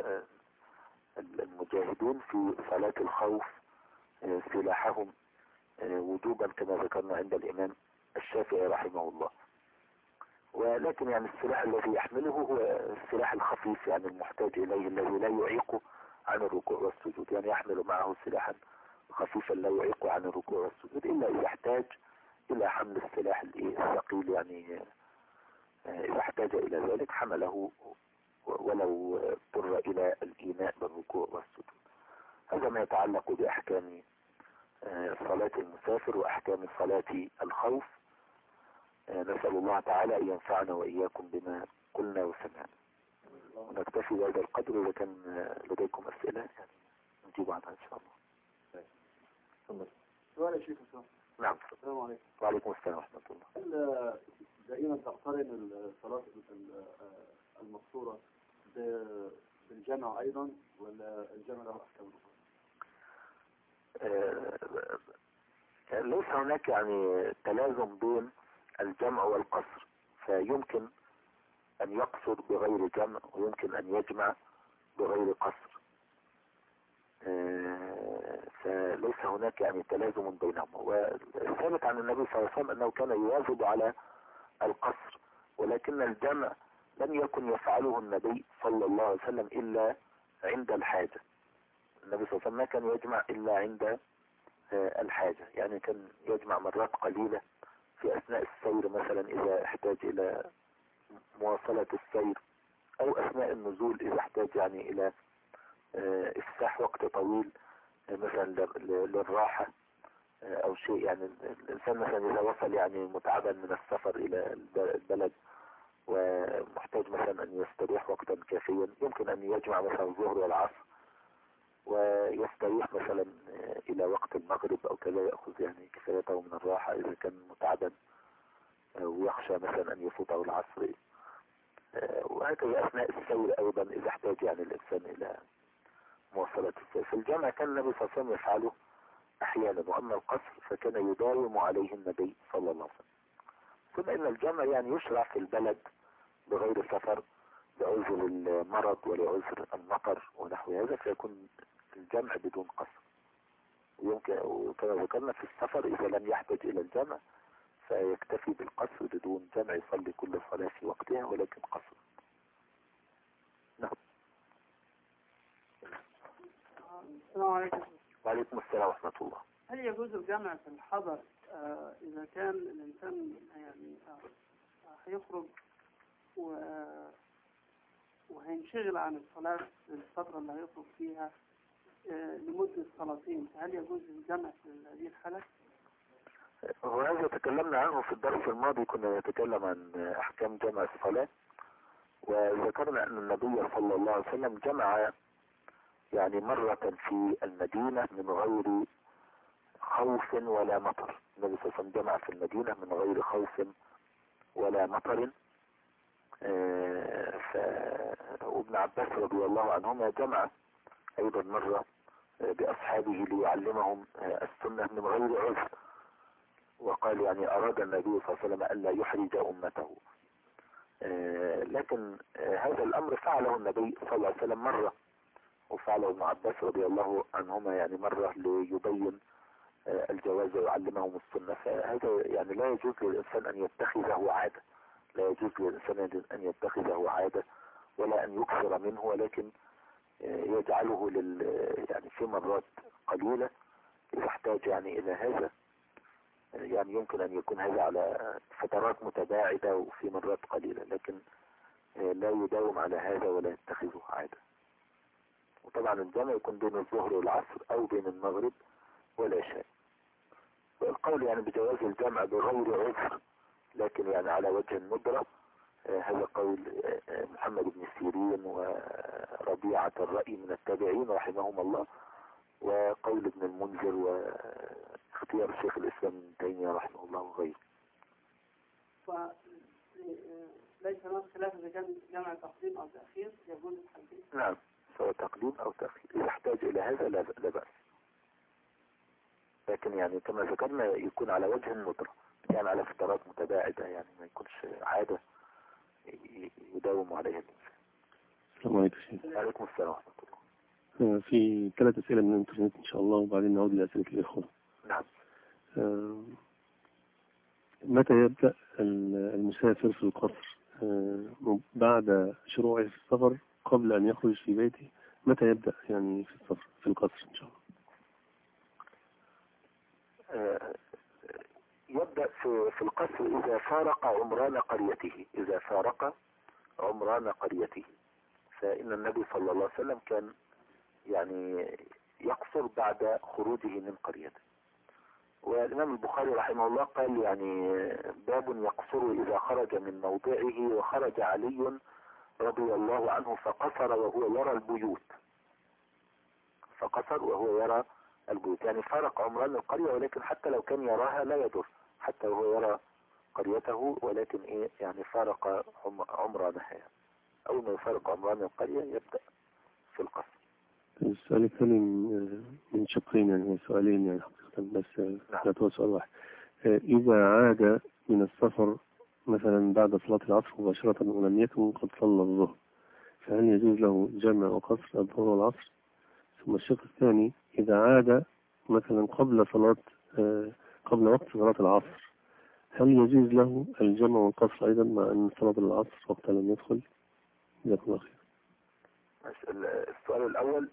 المجاهدون في صلاة الخوف سلاحهم وجوبا كما ذكرنا عند الامام الشافعي رحمه الله. ولكن يعني السلاح الذي يحمله هو السلاح الخفيف، يعني المحتاج اليه الذي لا يعيق عن الركوع والسجود، يعني يحمل معه سلاحا خفيفا لا يعيق عن الركوع والسجود الا اذا احتاج الى حمل السلاح الثقيل، يعني اذا احتاج الى ذلك حمله ولو اضطر الى الايماء بالركوع والسجود. هذا ما يتعلق باحكام صلاة المسافر واحكام صلاة الخوف. نسأل الله تعالى ان ينفعنا واياكم بما قلنا وسمعنا، ونكتفي بهذا القدر. اذا كان لديكم اسئلة يعني نجيب عنها ان شاء الله. سؤال يا شيخ. نعم. السلام عليكم. وعليكم السلام ورحمة الله. هل دائما تقترن الصلاة المقصورة بالجمع أيضا، ولا الجمع له أحكام أخرى؟ ليس هناك يعني تلازم بين الجمع والقصر، فيمكن أن يقصر بغير جمع ويمكن أن يجمع بغير قصر، فليس هناك يعني تلازم بينهما. وثابت عن النبي صلى الله عليه وسلم أنه كان يواظب على القصر، ولكن الجمع لم يكن يفعله النبي صلى الله عليه وسلم إلا عند الحاجة. النبي صلى الله عليه وسلم ما كان يجمع إلا عند الحاجة، يعني كان يجمع مرات قليلة في أثناء السير مثلا إذا احتاج إلى مواصلة السير، أو أثناء النزول إذا احتاج يعني إلى إفساح وقت طويل مثلا للراحة أو شيء. يعني الإنسان مثلا إذا وصل يعني متعبا من السفر إلى البلد ومحتاج مثلا أن يستريح وقتا كافيا، يمكن أن يجمع مثلا الظهر والعصر ويستريح مثلا إلى وقت المغرب أو كذا، يأخذ يعني كفايته من الراحة إذا كان متعبا ويخشى مثلا أن يفوته العصر. وهكذا أثناء السير أيضا إذا احتاج يعني الإنسان إلى مواصلة السير. في الجامع كان النبي صلى الله عليه وسلم يفعله أحيانا، وأما القصر فكان يداوم عليه النبي صلى الله عليه وسلم. ثم إن الجامع يعني يشرع في البلد بغير سفر لعذر المرض ولعذر المطر ونحو هذا، فيكون الجمع بدون قصر. ويمكن وكما ذكرنا في السفر إذا لم يحتاج إلى الجمع فيكتفي بالقصر بدون جمع، يصلي كل صلاة في وقتها ولكن قصر. نعم. السلام عليكم. وعليكم السلام ورحمة الله. هل يجوز الجمع في الحضر إذا كان الإنسان يعني هيخرج وهينشغل عن الصلاة الفترة اللي هيخرج فيها لمدة صلاتين، فهل يجوز الجمع في هذه الحالة؟ وهذا تكلمنا عنه في الدرس الماضي، كنا نتكلم عن أحكام جمع الصلاة، وذكرنا أن النبي صلى الله عليه وسلم جمع يعني مرة في المدينة من غير خوف ولا مطر. النبي صلى الله عليه وسلم جمع في المدينة من غير خوف ولا مطر. وابن عباس رضي الله عنهما جمع أيضا مرة بأصحابه ليعلمهم السنة من غير عذر، وقال يعني أراد النبي صلى الله عليه وسلم ألا يحرج أمته. لكن هذا الأمر فعله النبي صلى الله عليه وسلم مرة، وفعله ابن عباس رضي الله عنهما يعني مرة ليبين الجواز ويعلمهم السنة. فهذا يعني لا يجوز للإنسان أن يتخذه عادة، لا يجوز للإنسان أن يتخذه عادة ولا أن يكثر منه، ولكن يجعله يعني في مرات قليلة إذا احتاج يعني إلى هذا. يعني يمكن أن يكون هذا على فترات متباعدة وفي مرات قليلة، لكن لا يداوم على هذا ولا يتخذه عادة. وطبعا الجمع يكون بين الظهر والعصر أو بين المغرب والعشاء. والقول يعني بجواز الجمع بغير عذر لكن يعني على وجه الندرة، هذا قول محمد بن سيرين وربيعة الرأي من التابعين رحمهم الله، وقول ابن المنذر واختيار شيخ الإسلام ابن تيمية رحمه الله وغيره. فليس هناك خلاف إذا كان جمع تقديم أو تأخير يجوز الحالتين؟ نعم، سواء تقديم أو تأخير إذا احتاج إلى هذا لا بأس، لكن يعني كما ذكرنا يكون على وجه الندرة، يعني على فترات متباعدة، يعني ما يكونش عادة يداوم عليها الإنسان. السلام عليكم شيخ. عليكم السلام ورحمة الله. في 3 أسئلة من الإنترنت إن شاء الله، وبعدين نعود لأسئلة الإخوة. نعم. متى يبدأ المسافر في القصر بعد شروعه في السفر قبل أن يخرج في بيته؟ متى يبدأ يعني في السفر في القصر إن شاء الله؟ يبدأ في القصر إذا فارق عمران قريته، إذا فارق عمران قريته. فإن النبي صلى الله عليه وسلم كان يعني يقصر بعد خروجه من قريته. والإمام البخاري رحمه الله قال يعني باب يقصر إذا خرج من موضعه، وخرج علي رضي الله عنه فقصر وهو يرى البيوت، فقصر وهو يرى البيوت، يعني فارق عمران القرية، ولكن حتى لو كان يراها لا يضر، حتى وهو يرى قريته، ولكن إيه يعني فارق عمرانها. يعني أول ما يفارق عمران القرية يبدأ في القصر. السؤال الثاني من شقين، يعني سؤالين يعني حقيقة، بس لا هو سؤال واحد. إذا عاد من السفر مثلا بعد صلاة العصر مباشرة ولم يكن قد صلى الظهر، فهل يجوز له جمع وقصر الظهر والعصر؟ ثم الشق الثاني، إذا عاد مثلا قبل وقت صلاة العصر، هل يجوز له الجمع والقصر أيضا مع أن صلاة العصر وقتها لم يدخل؟ جزاكم الله خير. السؤال الأول،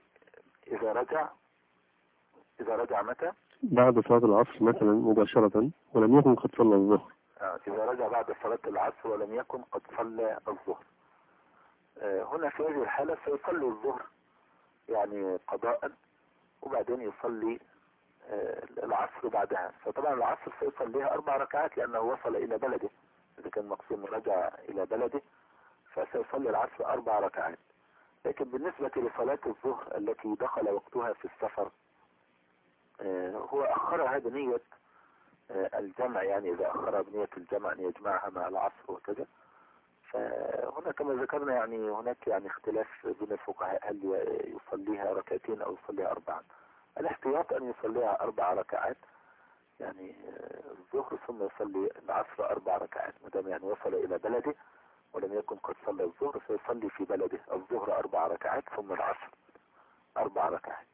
إذا رجع متى؟ بعد صلاة العصر مثلا مباشرة ولم يكن قد صلى الظهر. إذا رجع بعد صلاة العصر ولم يكن قد صلى الظهر، هنا في هذه الحالة سيصلي الظهر يعني قضاء، وبعدين يصلي العصر بعدها. فطبعا العصر سيصليها 4 ركعات لأنه وصل إلى بلده، إذا كان مقصود رجع إلى بلده فسيصلي العصر 4 ركعات. لكن بالنسبة لصلاة الظهر التي دخل وقتها في السفر، هو أخرها بنية الجمع، يعني إذا أخرها بنية الجمع أن يجمعها مع العصر وكذا. فهنا كما ذكرنا يعني هناك يعني اختلاف بين الفقهاء، هل يصليها 2 ركعات أو يصليها 4. الاحتياط أن يصليها 4 ركعات، يعني الظهر ثم يصلي العصر 4 ركعات، مدام يعني وصل إلى بلده ولم يكن قد صلى الظهر فيصلي في بلده الظهر 4 ركعات ثم العصر 4 ركعات.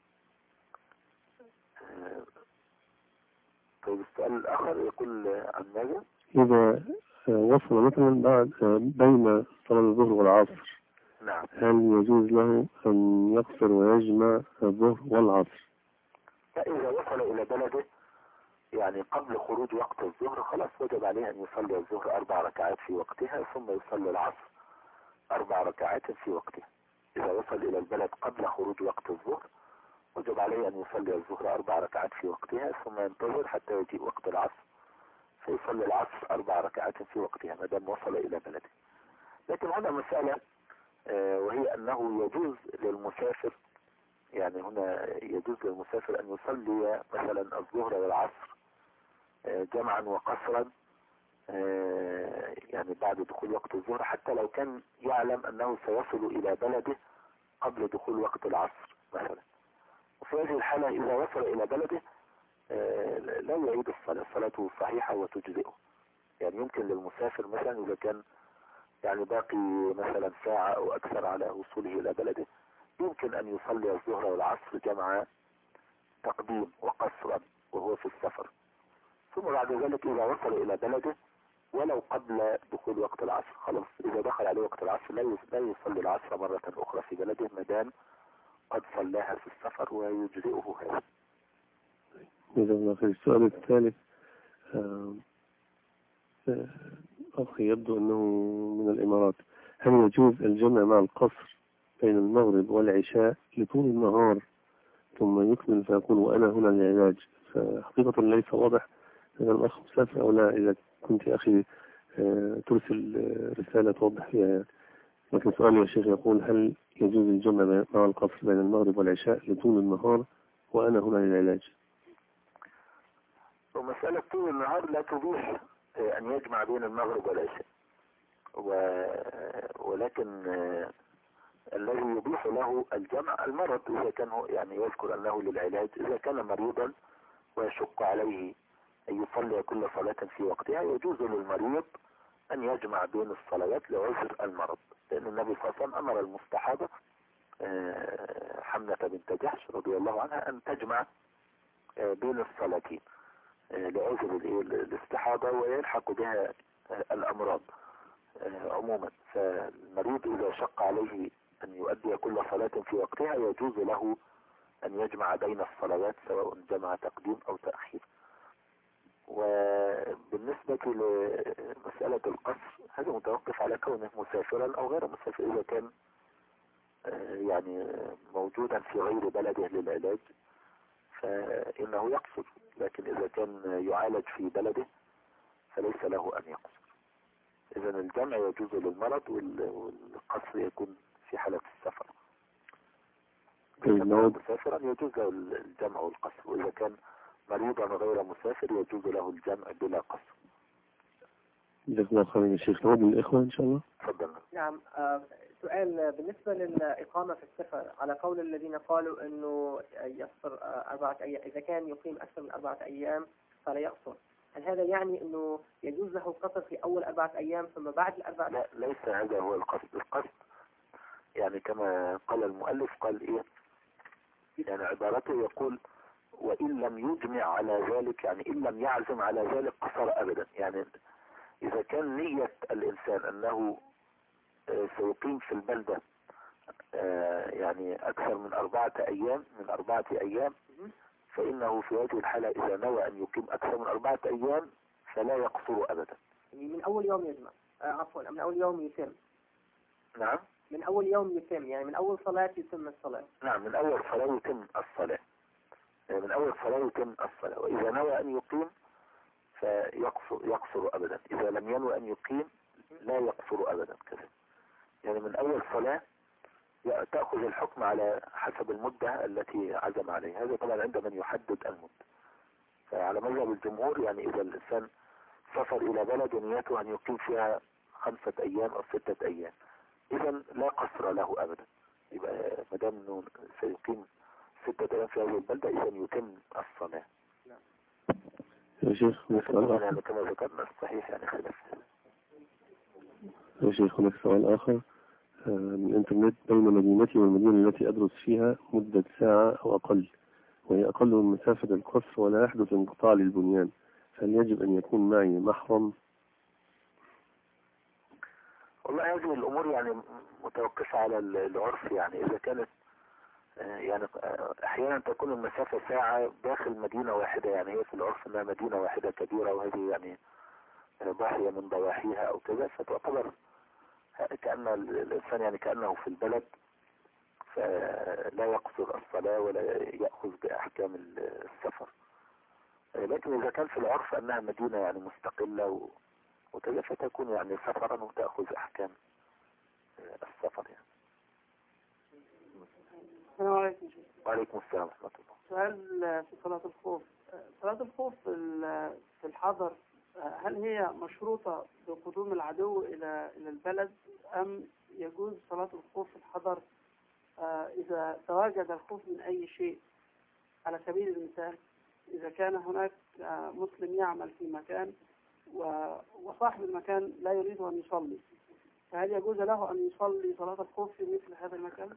طيب السؤال الآخر يقول عن ماذا؟ إذا وصل مثلا بعد بين صلاة الظهر والعصر، نعم، هل يجوز له أن يقصر ويجمع الظهر والعصر؟ فإذا وصل إلى بلده يعني قبل خروج وقت الظهر خلاص وجب عليه أن يصلي الظهر 4 ركعات في وقتها، ثم يصلي العصر 4 ركعات في وقتها. إذا وصل إلى البلد قبل خروج وقت الظهر وجب عليه أن يصلي الظهر 4 ركعات في وقتها، ثم ينتظر حتى يجيء وقت العصر فيصلي العصر 4 ركعات في وقتها ما دام وصل إلى بلده. لكن هنا مسألة وهي أنه يجوز للمسافر، يعني هنا يجوز للمسافر أن يصلي مثلا الظهر والعصر جمعا وقصرا يعني بعد دخول وقت الظهر، حتى لو كان يعلم أنه سيصل إلى بلده قبل دخول وقت العصر مثلا. وفي هذه الحالة إذا وصل إلى بلده لا يعيد الصلاة، صلاته صحيحة وتجزئه. يعني يمكن للمسافر مثلا إذا كان يعني باقي مثلا ساعة أو أكثر على وصوله إلى بلده يمكن أن يصلي الظهر والعصر جمع تقديم وقصرا وهو في السفر، ثم بعد ذلك إذا وصل إلى بلده ولو قبل دخول وقت العصر خلاص إذا دخل عليه وقت العصر لا يصلي العصر مرة أخرى في بلده ما دام قد صلاها في السفر ويجزئه هذا. في السؤال الثالث أخي يبدو أنه من الإمارات، هل يجوز الجمع مع القصر بين المغرب والعشاء لطول النهار ثم يكمل فيقول وأنا هنا للعلاج؟ فحقيقة ليس واضح إذا الأخ مسافر أو لا. إذا كنت أخي ترسل رسالة توضح فيها. لكن سؤالي يا شيخ يقول هل يجوز الجمع مع القصر بين المغرب والعشاء لطول النهار وأنا هنا للعلاج؟ ومسألة طول النهار لا تبيح أن يجمع بين المغرب والعشاء، ولكن الذي يبيح له الجمع المرض إذا كان يعني يذكر أنه للعلاج. إذا كان مريضا ويشق عليه أن يصلي كل صلاة في وقتها يجوز للمريض أن يجمع بين الصلوات لعذر المرض، لأن النبي صلى الله عليه وسلم أمر المستحاضة حمنة بنت جحش رضي الله عنها أن تجمع بين الصلاتين لعذر الاستحاضة ويلحق بها الأمراض عموما. فالمريض إذا شق عليه أن يؤدي كل صلاة في وقتها يجوز له أن يجمع بين الصلوات سواء جمع تقديم أو تأخير. وبالنسبة لمسألة القصر هذا متوقف على كونه مسافرا أو غير مسافر. إذا كان يعني موجودا في غير بلده للعلاج فإنه يقصر، لكن إذا كان يعالج في بلده فليس له أن يقصر. إذا الجمع يجوز للمرض والقصر يكون في حالة السفر. إذا كان مسافرا يجوز له الجمع والقصر، وإذا كان مريضا غير مسافر يجوز له الجمع بلا قصر. جزاك الله خير يا شيخ. نود من الإخوة إن شاء الله. تفضل. نعم، سؤال بالنسبة للإقامة في السفر على قول الذين قالوا إنه يقصر 4 أيام، إذا كان يقيم أكثر من 4 أيام فلا يقصر، هل هذا يعني إنه يجوز له القصر في أول 4 أيام ثم بعد الأربع؟ لا، ليس هذا هو القصد. القصد يعني كما قال المؤلف قال إيه، يعني عبارته يقول وإن لم يجمع على ذلك، يعني إن لم يعزم على ذلك قصر أبدا. يعني إذا كان نية الإنسان أنه سيقيم في البلدة يعني أكثر من 4 أيام من 4 أيام فإنه في هذه الحالة إذا نوى أن يقيم أكثر من 4 أيام فلا يقصر أبدا. من أول يوم يجمع، عفوا من أول يوم يتم. نعم، من أول يوم يتم، يعني من أول صلاة يتم الصلاة. نعم، من أول صلاة يتم الصلاة، من أول صلاة يتم الصلاة. وإذا نوى أن يقيم فيقصر أبدا. إذا لم ينوى أن يقيم لا يقصر أبدا كذا. يعني من أول صلاة تأخذ الحكم على حسب المدة التي عزم عليها. هذا طبعا عند من يحدد المدة. فعلى مذهب الجمهور يعني إذا الإنسان سافر إلى بلد نيته أن يقيم فيها 5 أيام أو 6 أيام إذا لا قصر له أبدا. يبقى ما دام إنه سيقيم 6 أيام في هذه البلدة إذا يتم الصلاة. يا شيخ يعني كما ذكرنا الصحيح يعني خلاف. يا شيخ هناك سؤال آخر من الإنترنت. بين مدينتي والمدينة التي أدرس فيها مدة ساعة أو أقل، وهي أقل من مسافة القصر ولا يحدث انقطاع للبنيان، هل يجب أن يكون معي محرم؟ والله هذه الأمور يعني متوقفة على العرف. يعني إذا كانت يعني احيانا تكون المسافة ساعة داخل مدينة واحدة، يعني هي في العرف انها مدينة واحدة كبيرة وهذه يعني ضاحية من ضواحيها او كذا، فتعتبر كأن الانسان يعني كأنه في البلد، فلا يقصر الصلاة ولا يأخذ بأحكام السفر. لكن إذا كان في العرف أنها مدينة يعني مستقلة وكذا فتكون يعني سفرا وتأخذ أحكام السفر يعني. السلام عليكم. وعليكم السلام ورحمة الله. سؤال في صلاة الخوف. صلاة الخوف في الحضر، هل هي مشروطة بقدوم العدو إلى البلد، أم يجوز صلاة الخوف في الحضر إذا تواجد الخوف من أي شيء؟ على سبيل المثال، إذا كان هناك مسلم يعمل في مكان وصاحب المكان لا يريد أن يصلي، فهل يجوز له أن يصلي صلاة الخوف في مثل هذا المكان؟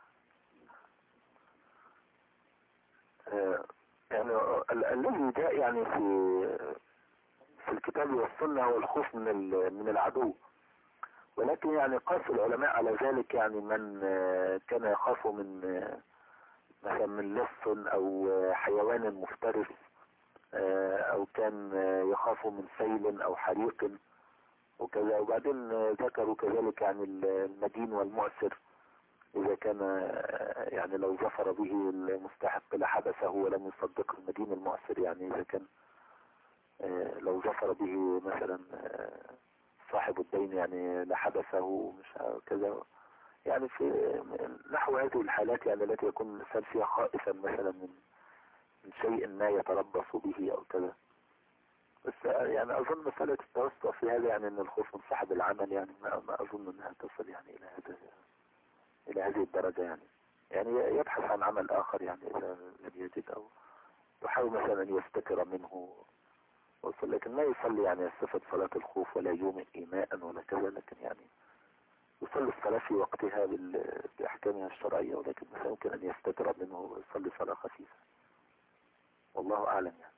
يعني الذي جاء يعني في الكتاب والسنة هو الخوف من العدو، ولكن يعني قاس العلماء على ذلك، يعني من كان يخاف من مثلا من لص او حيوان مفترس، او كان يخاف من سيل او حريق وكذا. وبعدين ذكروا كذلك يعني المدين والمؤسر، اذا كان يعني لو ظفر به المستحق لحبسه ولم يصدق المدين المؤسر، يعني اذا كان لو ظفر به مثلا صاحب الدين يعني لحبسه مش كذا، يعني في نحو هذه الحالات يعني التي يكون الإنسان فيها خائفا مثلا من شيء ما يتربص به أو كذا. بس يعني أظن مسألة التوسع في هذا يعني أن الخوف من صاحب العمل، يعني ما أظن أنها تصل يعني إلى هذه الدرجة، يعني يبحث عن عمل آخر يعني إذا لم يجد، أو يحاول مثلا أن يفتكر منه وصل، لكن ما يصلي يعني صفة صلاة الخوف ولا يوم إيماء ولا كذا، لكن يعني يصلي الصلاة في وقتها بأحكامها الشرعية، ولكن مثلا يمكن أن يستتر منه ويصلي صلاة خفيفة، والله أعلم يعني.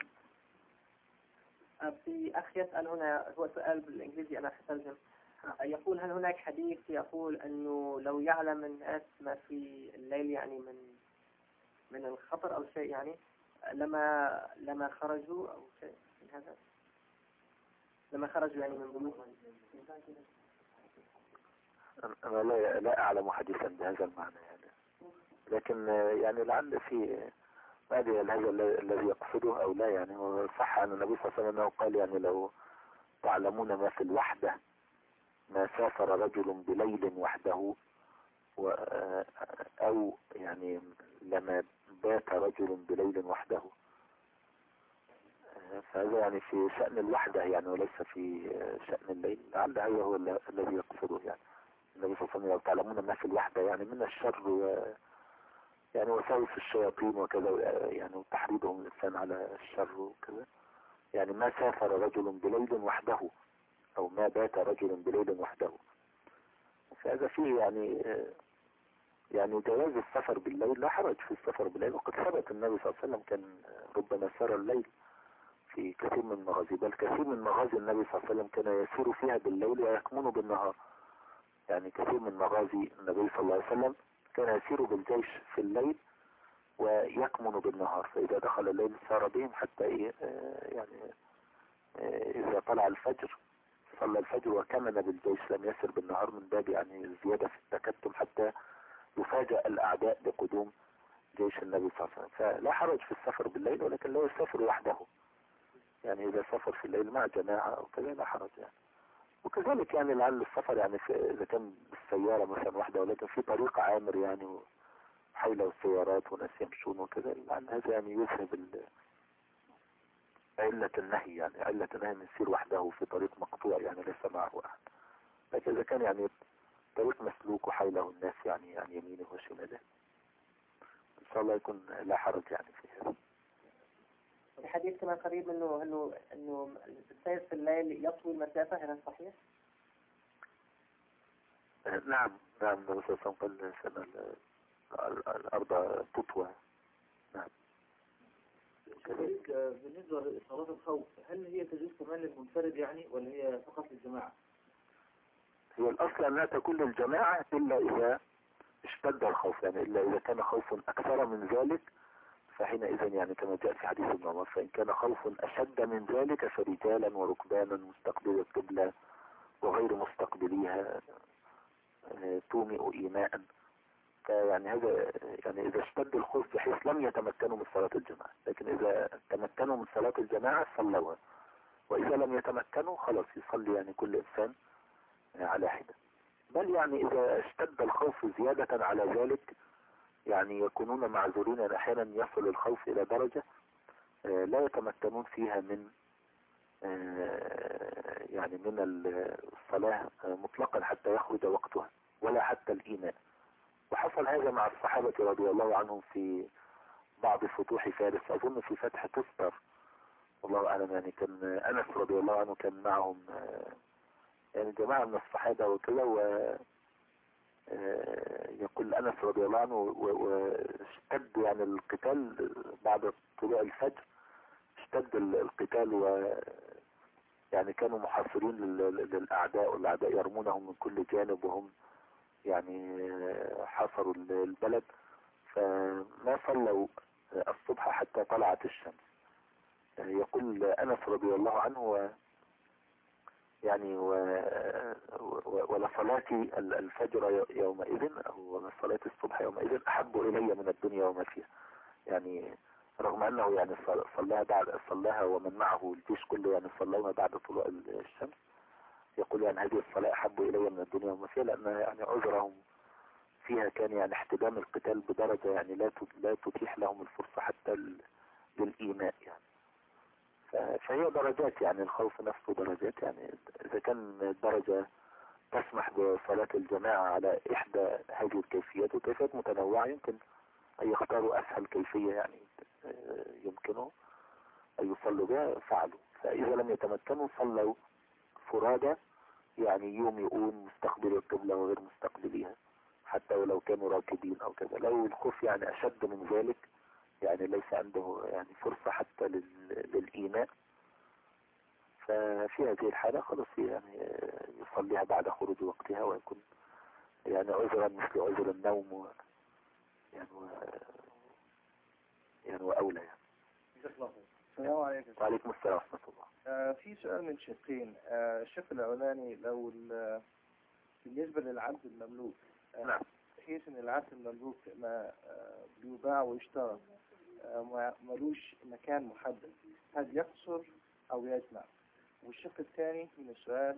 في أخ يسأل هنا، هو سؤال بالإنجليزي أنا حترجم، يقول هل هناك حديث يقول أنه لو يعلم الناس ما في الليل يعني من الخطر أو شيء يعني لما خرجوا أو شيء من هذا، لما خرجوا يعني من بيوتهم؟ أنا لا أعلم حديثا بهذا المعنى يعني، لكن يعني لعل في ما أدري هل هذا الذي يقصده أو لا. يعني هو صح عن النبي صلى الله عليه وسلم أنه قال يعني لو تعلمون ما في الوحدة ما سافر رجل بليل وحده، أو يعني لما بات رجل بليل وحده، فهذا يعني في شأن الوحدة يعني وليس في شأن الليل. لعل هذا هو الذي يقصده يعني النبي صلى الله عليه وسلم، لو تعلمون ما في الوحدة يعني من الشر يعني وساوس الشياطين وكذا، يعني وتحريضهم الإنسان على الشر وكذا، يعني ما سافر رجل بليل وحده أو ما بات رجل بليل وحده. فهذا فيه يعني جواز السفر بالليل، لا حرج في السفر بالليل، وقد ثبت النبي صلى الله عليه وسلم كان ربما سار الليل في كثير من المغازي، بل كثير من مغازي النبي صلى الله عليه وسلم كان يسير فيها بالليل ويكمن بالنهار. يعني كثير من مغازي النبي صلى الله عليه وسلم كان يسير بالجيش في الليل ويكمن بالنهار، فإذا دخل الليل سار بهم حتى يعني إذا طلع الفجر صلى الفجر وكمن بالجيش، لم يسر بالنهار من باب يعني الزيادة في التكتم حتى يفاجأ الأعداء بقدوم جيش النبي صلى الله عليه وسلم. فلا حرج في السفر بالليل، ولكن لا يسافر وحده، يعني إذا سافر في الليل مع جماعة أو كذا لا حرج يعني. وكذلك يعني لعل السفر يعني إذا كان بالسيارة مثلا واحدة، ولكن في طريق عامر يعني حوله السيارات وناس يمشون وكذا، لعل هذا يعني يذهب علة النهي، يعني علة النهي من يسير وحده في طريق مقطوع يعني ليس معه أحد. لكن إذا كان يعني طريق مسلوك وحوله الناس يعني يمينه وشماله، إن شاء الله يكون لا حرج يعني في هذا. الحديث كمان قريب انه السير في الليل يطوي المسافة، هذا صحيح؟ نعم النبي صلى الله عليه وسلم قال الأرض تطوى. نعم. كذلك بالنسبة لصلاة الخوف، هل هي تجوز كمان للمنفرد يعني ولا هي فقط للجماعة؟ هي الأصل أنها تكون للجماعة إلا إذا اشتد الخوف، يعني إلا إذا كان خوف أكثر من ذلك فحينئذ يعني كما جاء في حديث ابن عمر، فإن كان خوف أشد من ذلك فرجالا وركبانا مستقبل القبلة وغير مستقبليها تومئ إيماء. فيعني هذا يعني إذا اشتد الخوف بحيث لم يتمكنوا من صلاة الجماعة، لكن إذا تمكنوا من صلاة الجماعة صلوها، وإذا لم يتمكنوا خلاص يصلي يعني كل إنسان على حدة. بل يعني إذا اشتد الخوف زيادة على ذلك يعني يكونون معذورين، يعني أحيانا يصل الخوف إلى درجة لا يتمكنون فيها من يعني من الصلاة مطلقا حتى يخرج وقتها ولا حتى الإيماء. وحصل هذا مع الصحابة رضي الله عنهم في بعض فتوح فارس، أظن في فتح تستر والله أعلم، يعني كان أنس رضي الله عنه كان معهم يعني جماعة من الصحابة وكذا، يقول أنس رضي الله عنه واشتد يعني القتال بعد طلوع الفجر، اشتد القتال يعني كانوا محاصرين للأعداء، والأعداء يرمونهم من كل جانب وهم يعني حاصروا البلد، فما صلوا الصبح حتى طلعت الشمس. يقول أنس رضي الله عنه يعني ولصلاتي الفجر يومئذ أو صلاة الصبح يومئذ أحب إلي من الدنيا وما فيها، يعني رغم أنه يعني صلاها ومن معه الجيش كله يعني صلونا بعد طلوع الشمس، يقول يعني هذه الصلاة أحب إلي من الدنيا وما فيها، لأن يعني عذرهم فيها كان يعني احتدام القتال بدرجة يعني لا تتيح لهم الفرصة حتى للإيماء يعني. فهي درجات، يعني الخوف نفسه درجات، يعني إذا كان الدرجة تسمح بصلاة الجماعة على إحدى هذه الكيفيات، وكيفيات متنوعة يمكن أن يختاروا أسهل كيفية يعني يمكنه أن يصلوا بها فعلوا، فإذا لم يتمكنوا صلوا فرادى يعني يومئون مستقبل القبلة وغير مستقبليها حتى ولو كانوا راكبين أو كذا. لو الخوف يعني أشد من ذلك يعني ليس عنده يعني فرصة حتى للإيماء، ففي هذه الحالة خلص يعني يصليها بعد خروج وقتها، ويكون يعني عذرا مثل عذر النوم يعني وأولى يعني. السلام عليكم. وعليكم السلام ورحمة الله. في سؤال من شقين. الشق الأولاني لو بالنسبة للعبد المملوك، نعم، بحيث ان العبد المملوك ما بيباع ويشترى ملوش مكان محدد، هل يقصر او يجمع؟ والشق الثاني من السؤال،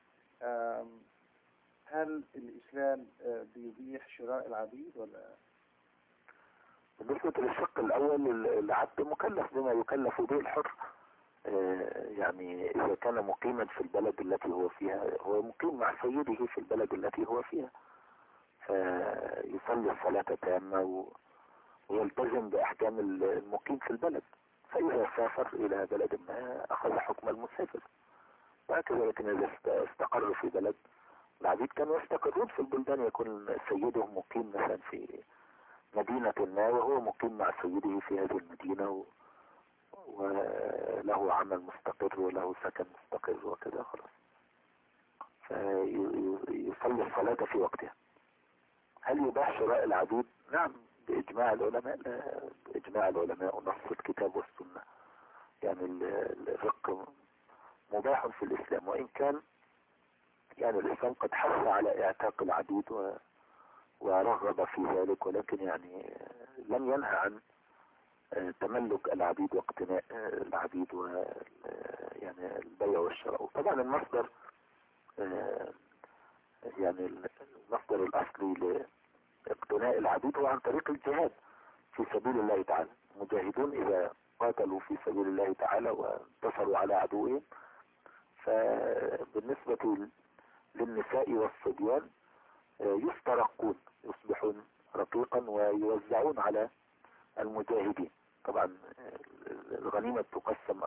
هل الإسلام بيبيح شراء العبيد ولا؟ بالنسبة للشق الأول العبد مكلف بما يكلف به الحر، يعني إذا كان مقيما في البلد التي هو فيها هو مقيم مع سيده في البلد التي هو فيها، فيصلي الصلاة تامة ويلتزم بأحكام المقيم في البلد، فإذا سافر إلى بلد ما أخذ حكم المسافر وهكذا. لكن إذا استقر في بلد، العبيد كانوا يستقرون في البلدان، يكون سيدهم مقيم مثلا في مدينة ما وهو مقيم مع سيده في هذه المدينة وله عمل مستقر وله سكن مستقر وكذا، خلاص فيصلي الصلاة في وقتها. هل يباح شراء العبيد؟ نعم، بإجماع العلماء، بإجماع العلماء ونص الكتاب والسنة، يعني الرق مباح في الإسلام، وإن كان يعني الإسلام قد حث على اعتاق العبيد ورغب في ذلك، ولكن يعني لم ينهى عن تملك العبيد واقتناء العبيد يعني البيع والشراء. طبعا المصدر يعني المصدر الأصلي لاقتناء العبيد هو عن طريق الجهاد في سبيل الله تعالى. المجاهدون إذا قاتلوا في سبيل الله تعالى وانتصروا على عدوهم، فبالنسبة للنساء والصبيان يسترقون، يصبحون رقيقا ويوزعون على المجاهدين. طبعا الغنيمة تقسم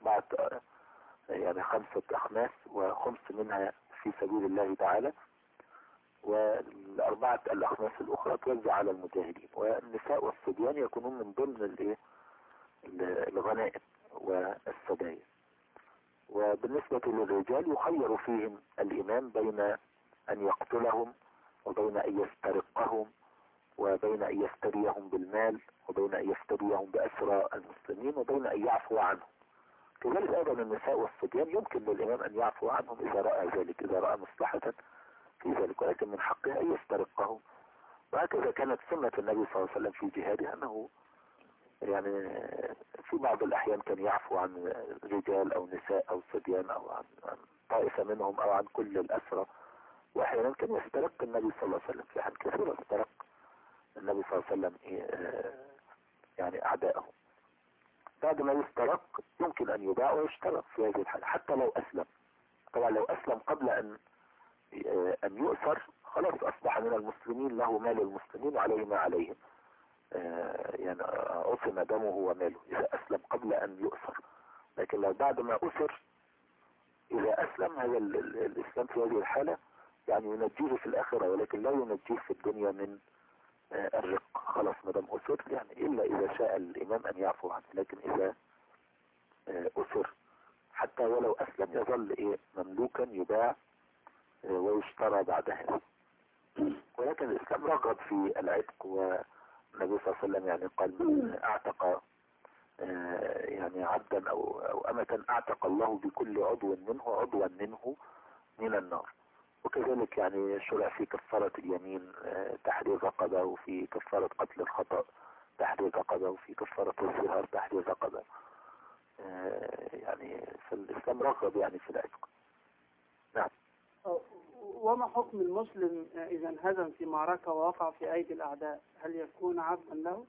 يعني 5 أخماس، وخمس منها في سبيل الله تعالى، والأربعة الأخماس الأخرى توزع على المجاهدين، والنساء والصبيان يكونون من ضمن الغنائم والسبايا. وبالنسبة للرجال يخير فيهم الإمام بين أن يقتلهم وبين أن يسترقهم وبين أن يفتريهم بالمال، وبين أن يفتريهم بأسرى المسلمين، وبين أن يعفو عنهم. كذلك أيضا النساء والصبيان يمكن للإمام أن يعفو عنهم إذا رأى ذلك، إذا رأى مصلحة في ذلك، ولكن من حقه أن يسترقهم. وهكذا كانت سنة النبي صلى الله عليه وسلم في جهاده، أنه يعني في بعض الأحيان كان يعفو عن رجال أو نساء أو صبيان أو عن طائفة منهم أو عن كل الأسرى، وأحيانا كان يسترق النبي صلى الله عليه وسلم. في أحيان كثيرة استرق النبي صلى الله عليه وسلم يعني أعداءه. بعد ما يسترق يمكن أن يباع ويشترى في هذه الحالة حتى لو أسلم. طبعا لو أسلم قبل أن يؤثر خلاص أصبح من المسلمين، له مال المسلمين وعليه ما عليهم، يعني عصم دمه وماله إذا أسلم قبل أن يؤثر. لكن لو بعد ما أثر إذا أسلم، هذا الإسلام في هذه الحالة يعني ينجيه في الآخرة، ولكن لا ينجيه في الدنيا من الرق. خلاص ما دام أثر يعني، إلا إذا شاء الإمام أن يعفو عنه. لكن إذا أثر حتى ولو أسلم يظل مملوكا يباع ويشترى بعد هذا. ولكن الإسلام رغب في العتق، والنبي صلى الله عليه وسلم يعني قال من أعتق يعني عبدا أو أمة أعتق الله بكل عضو منه من النار. وكذلك يعني شرع في كفارة اليمين تحرير رقبة، وفي كفارة قتل الخطأ تحرير رقبة، وفي كفارة الزهار تحرير رقبة. يعني فالإسلام رغب يعني في العتق. نعم. وما حكم المسلم إذا انهزم في معركة ووقع في أيدي الأعداء؟ هل يكون عبدا له؟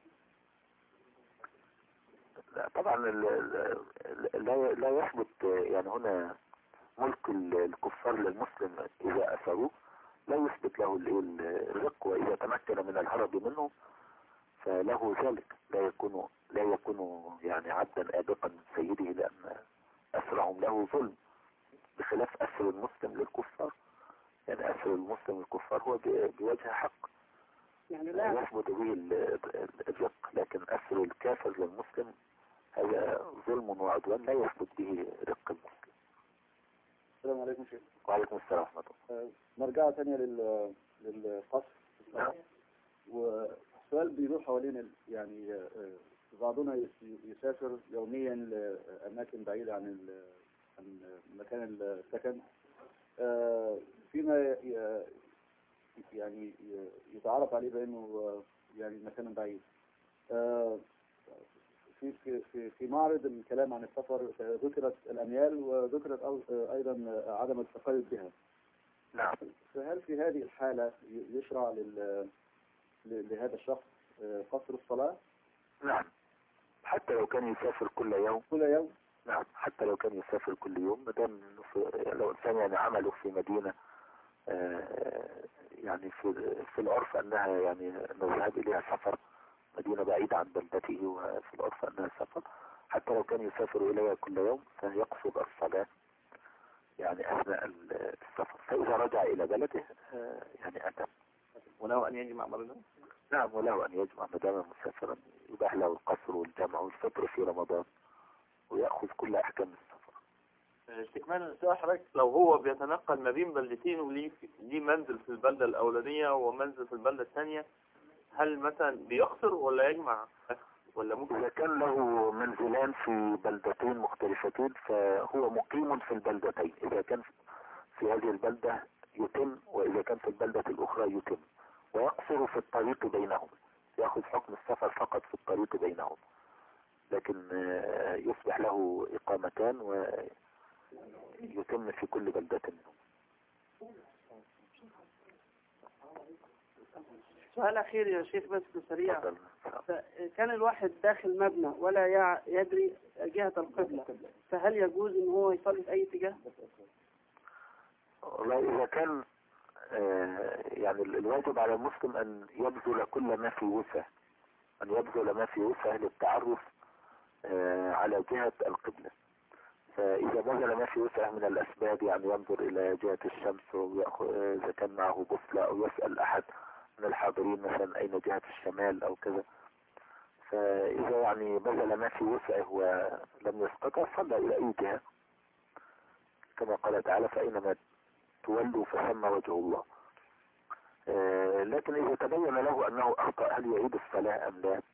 لا طبعا لا يثبت يعني هنا ملك الكفار للمسلم إذا أسروه، لا يثبت له الرق، وإذا تمكن من الهرب منه فله ذلك، لا يكون يعني عبدا آبقا من سيده، لأن أسرهم له ظلم، بخلاف أسر المسلم للكفار. يعني أسر المسلم للكفار هو بوجه حق، يعني لا يثبت به الرق. لكن أسر الكافر للمسلم هذا ظلم وعدوان، لا يثبت به رق المسلم. السلام عليكم شيخ. وعليكم السلام ورحمة الله. نرجع ثانية للقصر. نعم. والسؤال بيدور حوالين يعني بعضنا يسافر يوميا لأماكن بعيدة عن مكان السكن، فيما يعني يتعرف عليه بأنه يعني مكان بعيد. في معرض الكلام عن السفر ذكرت الأميال وذكرت أيضا عدم التقيد بها. نعم. فهل في هذه الحالة يشرع لهذا الشخص قصر الصلاة؟ نعم، حتى لو كان يسافر كل يوم. نعم، حتى لو كان يسافر كل يوم، مدام لو إنسان يعني عمله في مدينة يعني في العرف أنها يعني نذهب إليها سفر، مدينة بعيدة عن بلدته وفي العرف أنها سفر، حتى لو كان يسافر إليها كل يوم فيقصد الصلاة يعني أثناء السفر. فإذا رجع إلى بلده يعني أتم. وله أن يجمع مرة؟ نعم، وله أن يجمع مدام مسافرا، يباح له القصر والجمع والفطر في رمضان، ويأخذ كل أحكام السفر. استكمالا لسؤال حضرتك، لو هو بيتنقل ما بين بلدتين وليه منزل في البلدة الأولانية ومنزل في البلدة الثانية، هل مثلا بيقصر ولا يجمع ولا ممكن؟ إذا كان له منزلان في بلدتين مختلفتين فهو مقيم في البلدتين. إذا كان في هذه البلدة يتم، وإذا كان في البلدة الأخرى يتم، ويقصر في الطريق بينهم، يأخذ حكم السفر فقط في الطريق بينهم، لكن يصبح له إقامتان ويتم في كل بلدة منهم. سؤال أخير يا شيخ بس سريع. كان الواحد داخل مبنى ولا يدري جهة القبلة، فهل يجوز إن هو يصلي في أي اتجاه؟ والله إذا كان يعني الواجب على المسلم أن يبذل كل ما في وسعه، للتعرف على جهة القبلة. فإذا بذل ما في وسعه من الأسباب، يعني ينظر إلى جهة الشمس، إذا كان معه بوصلة، أو يسأل أحد من الحاضرين مثلا أين جهة الشمال أو كذا، فإذا يعني بذل ما في وسعه ولم يستطع صلى إلى أي جهة، كما قال تعالى فأينما تولوا فثم وجه الله. لكن إذا تبين له أنه أخطأ هل يعيد الصلاة أم لا؟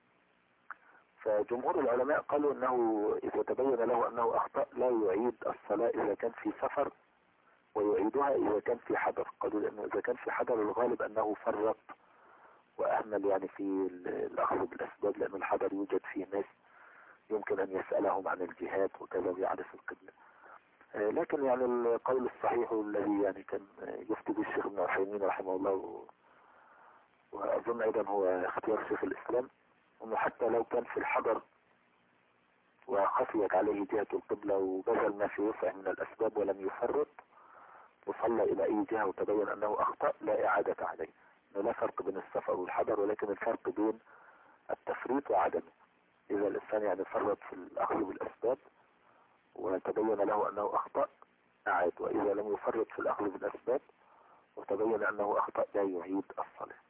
فجمهور العلماء قالوا أنه إذا تبين له أنه أخطأ لا يعيد الصلاة إذا كان في سفر، ويعيدها إذا كان في حضر. قالوا لأنه إذا كان في حضر الغالب أنه فرط وأهمل يعني في الأخذ بالأسباب، لأن الحضر يوجد فيه ناس يمكن أن يسألهم عن الجهاد وكذا ويعرف القبلة. لكن يعني القول الصحيح الذي يعني كان يفتي به الشيخ ابن عثيمين رحمه الله، وأظن أيضا هو اختيار شيخ الإسلام، أنه حتى لو كان في الحضر وخفيت عليه جهة القبلة وبذل ما في وسعه من الأسباب ولم يفرط وصلى إلى أي جهة وتبين أنه أخطأ لا إعادة عليه. إنه لا فرق بين السفر والحضر، ولكن الفرق بين التفريط وعدمه. إذا الإنسان يعني فرط في الأخذ بالأسباب وتبين له أنه أخطأ أعاد، وإذا لم يفرط في الأخذ بالأسباب وتبين أنه أخطأ لا يعيد الصلاة.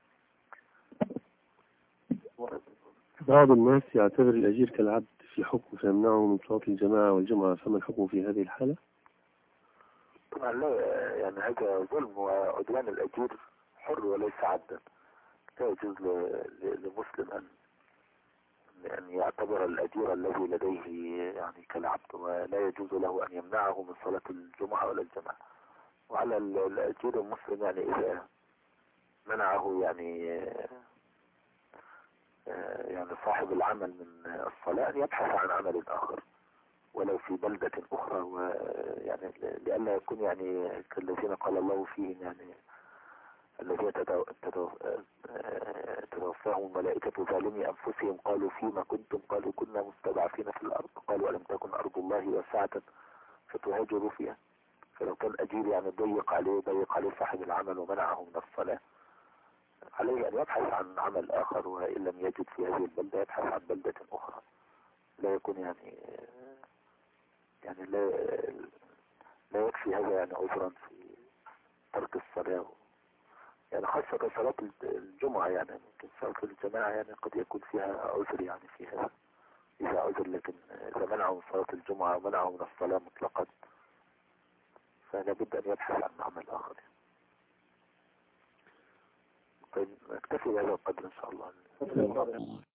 بعض الناس يعتبر الأجير كالعبد في حكم فيمنعه من صلاة الجماعة والجمعة، فما الحكم في هذه الحالة؟ طبعا لا، يعني هذا ظلم، وعدوان الأجير حر وليس عبدا. لا يجوز لمسلم أن يعتبر الأجير الذي لديه يعني كالعبد، ولا يجوز له أن يمنعه من صلاة الجمعة ولا الجماعة. وعلى الأجير المسلم يعني إذا منعه يعني صاحب العمل من الصلاة أن يبحث عن عمل آخر ولو في بلدة أخرى، ويعني لألا يكون يعني كالذين قال الله فيهم يعني الذين تتوفاهم الملائكة ظالمي أنفسهم قالوا فيما كنتم، قالوا كنا مستضعفين في الأرض، قالوا ألم تكن أرض الله واسعة فتهاجروا فيها. فلو كان أجير يعني ضيق عليه صاحب العمل ومنعه من الصلاة، عليه أن يبحث عن عمل آخر، وإن لم يجد في هذه البلدة يبحث عن بلدة أخرى. لا يكون يعني لا يكفي هذا يعني عذرا في ترك الصلاة، يعني خاصة صلاة الجمعة. يعني ممكن صلاة الجماعة يعني قد يكون فيها عذر يعني في هذا إذا عذر، لكن إذا منعه من صلاة الجمعة ومنعه من الصلاة مطلقا فلا بد أن يبحث عن عمل آخر. طيب نكتفي بهذا القدر إن شاء الله.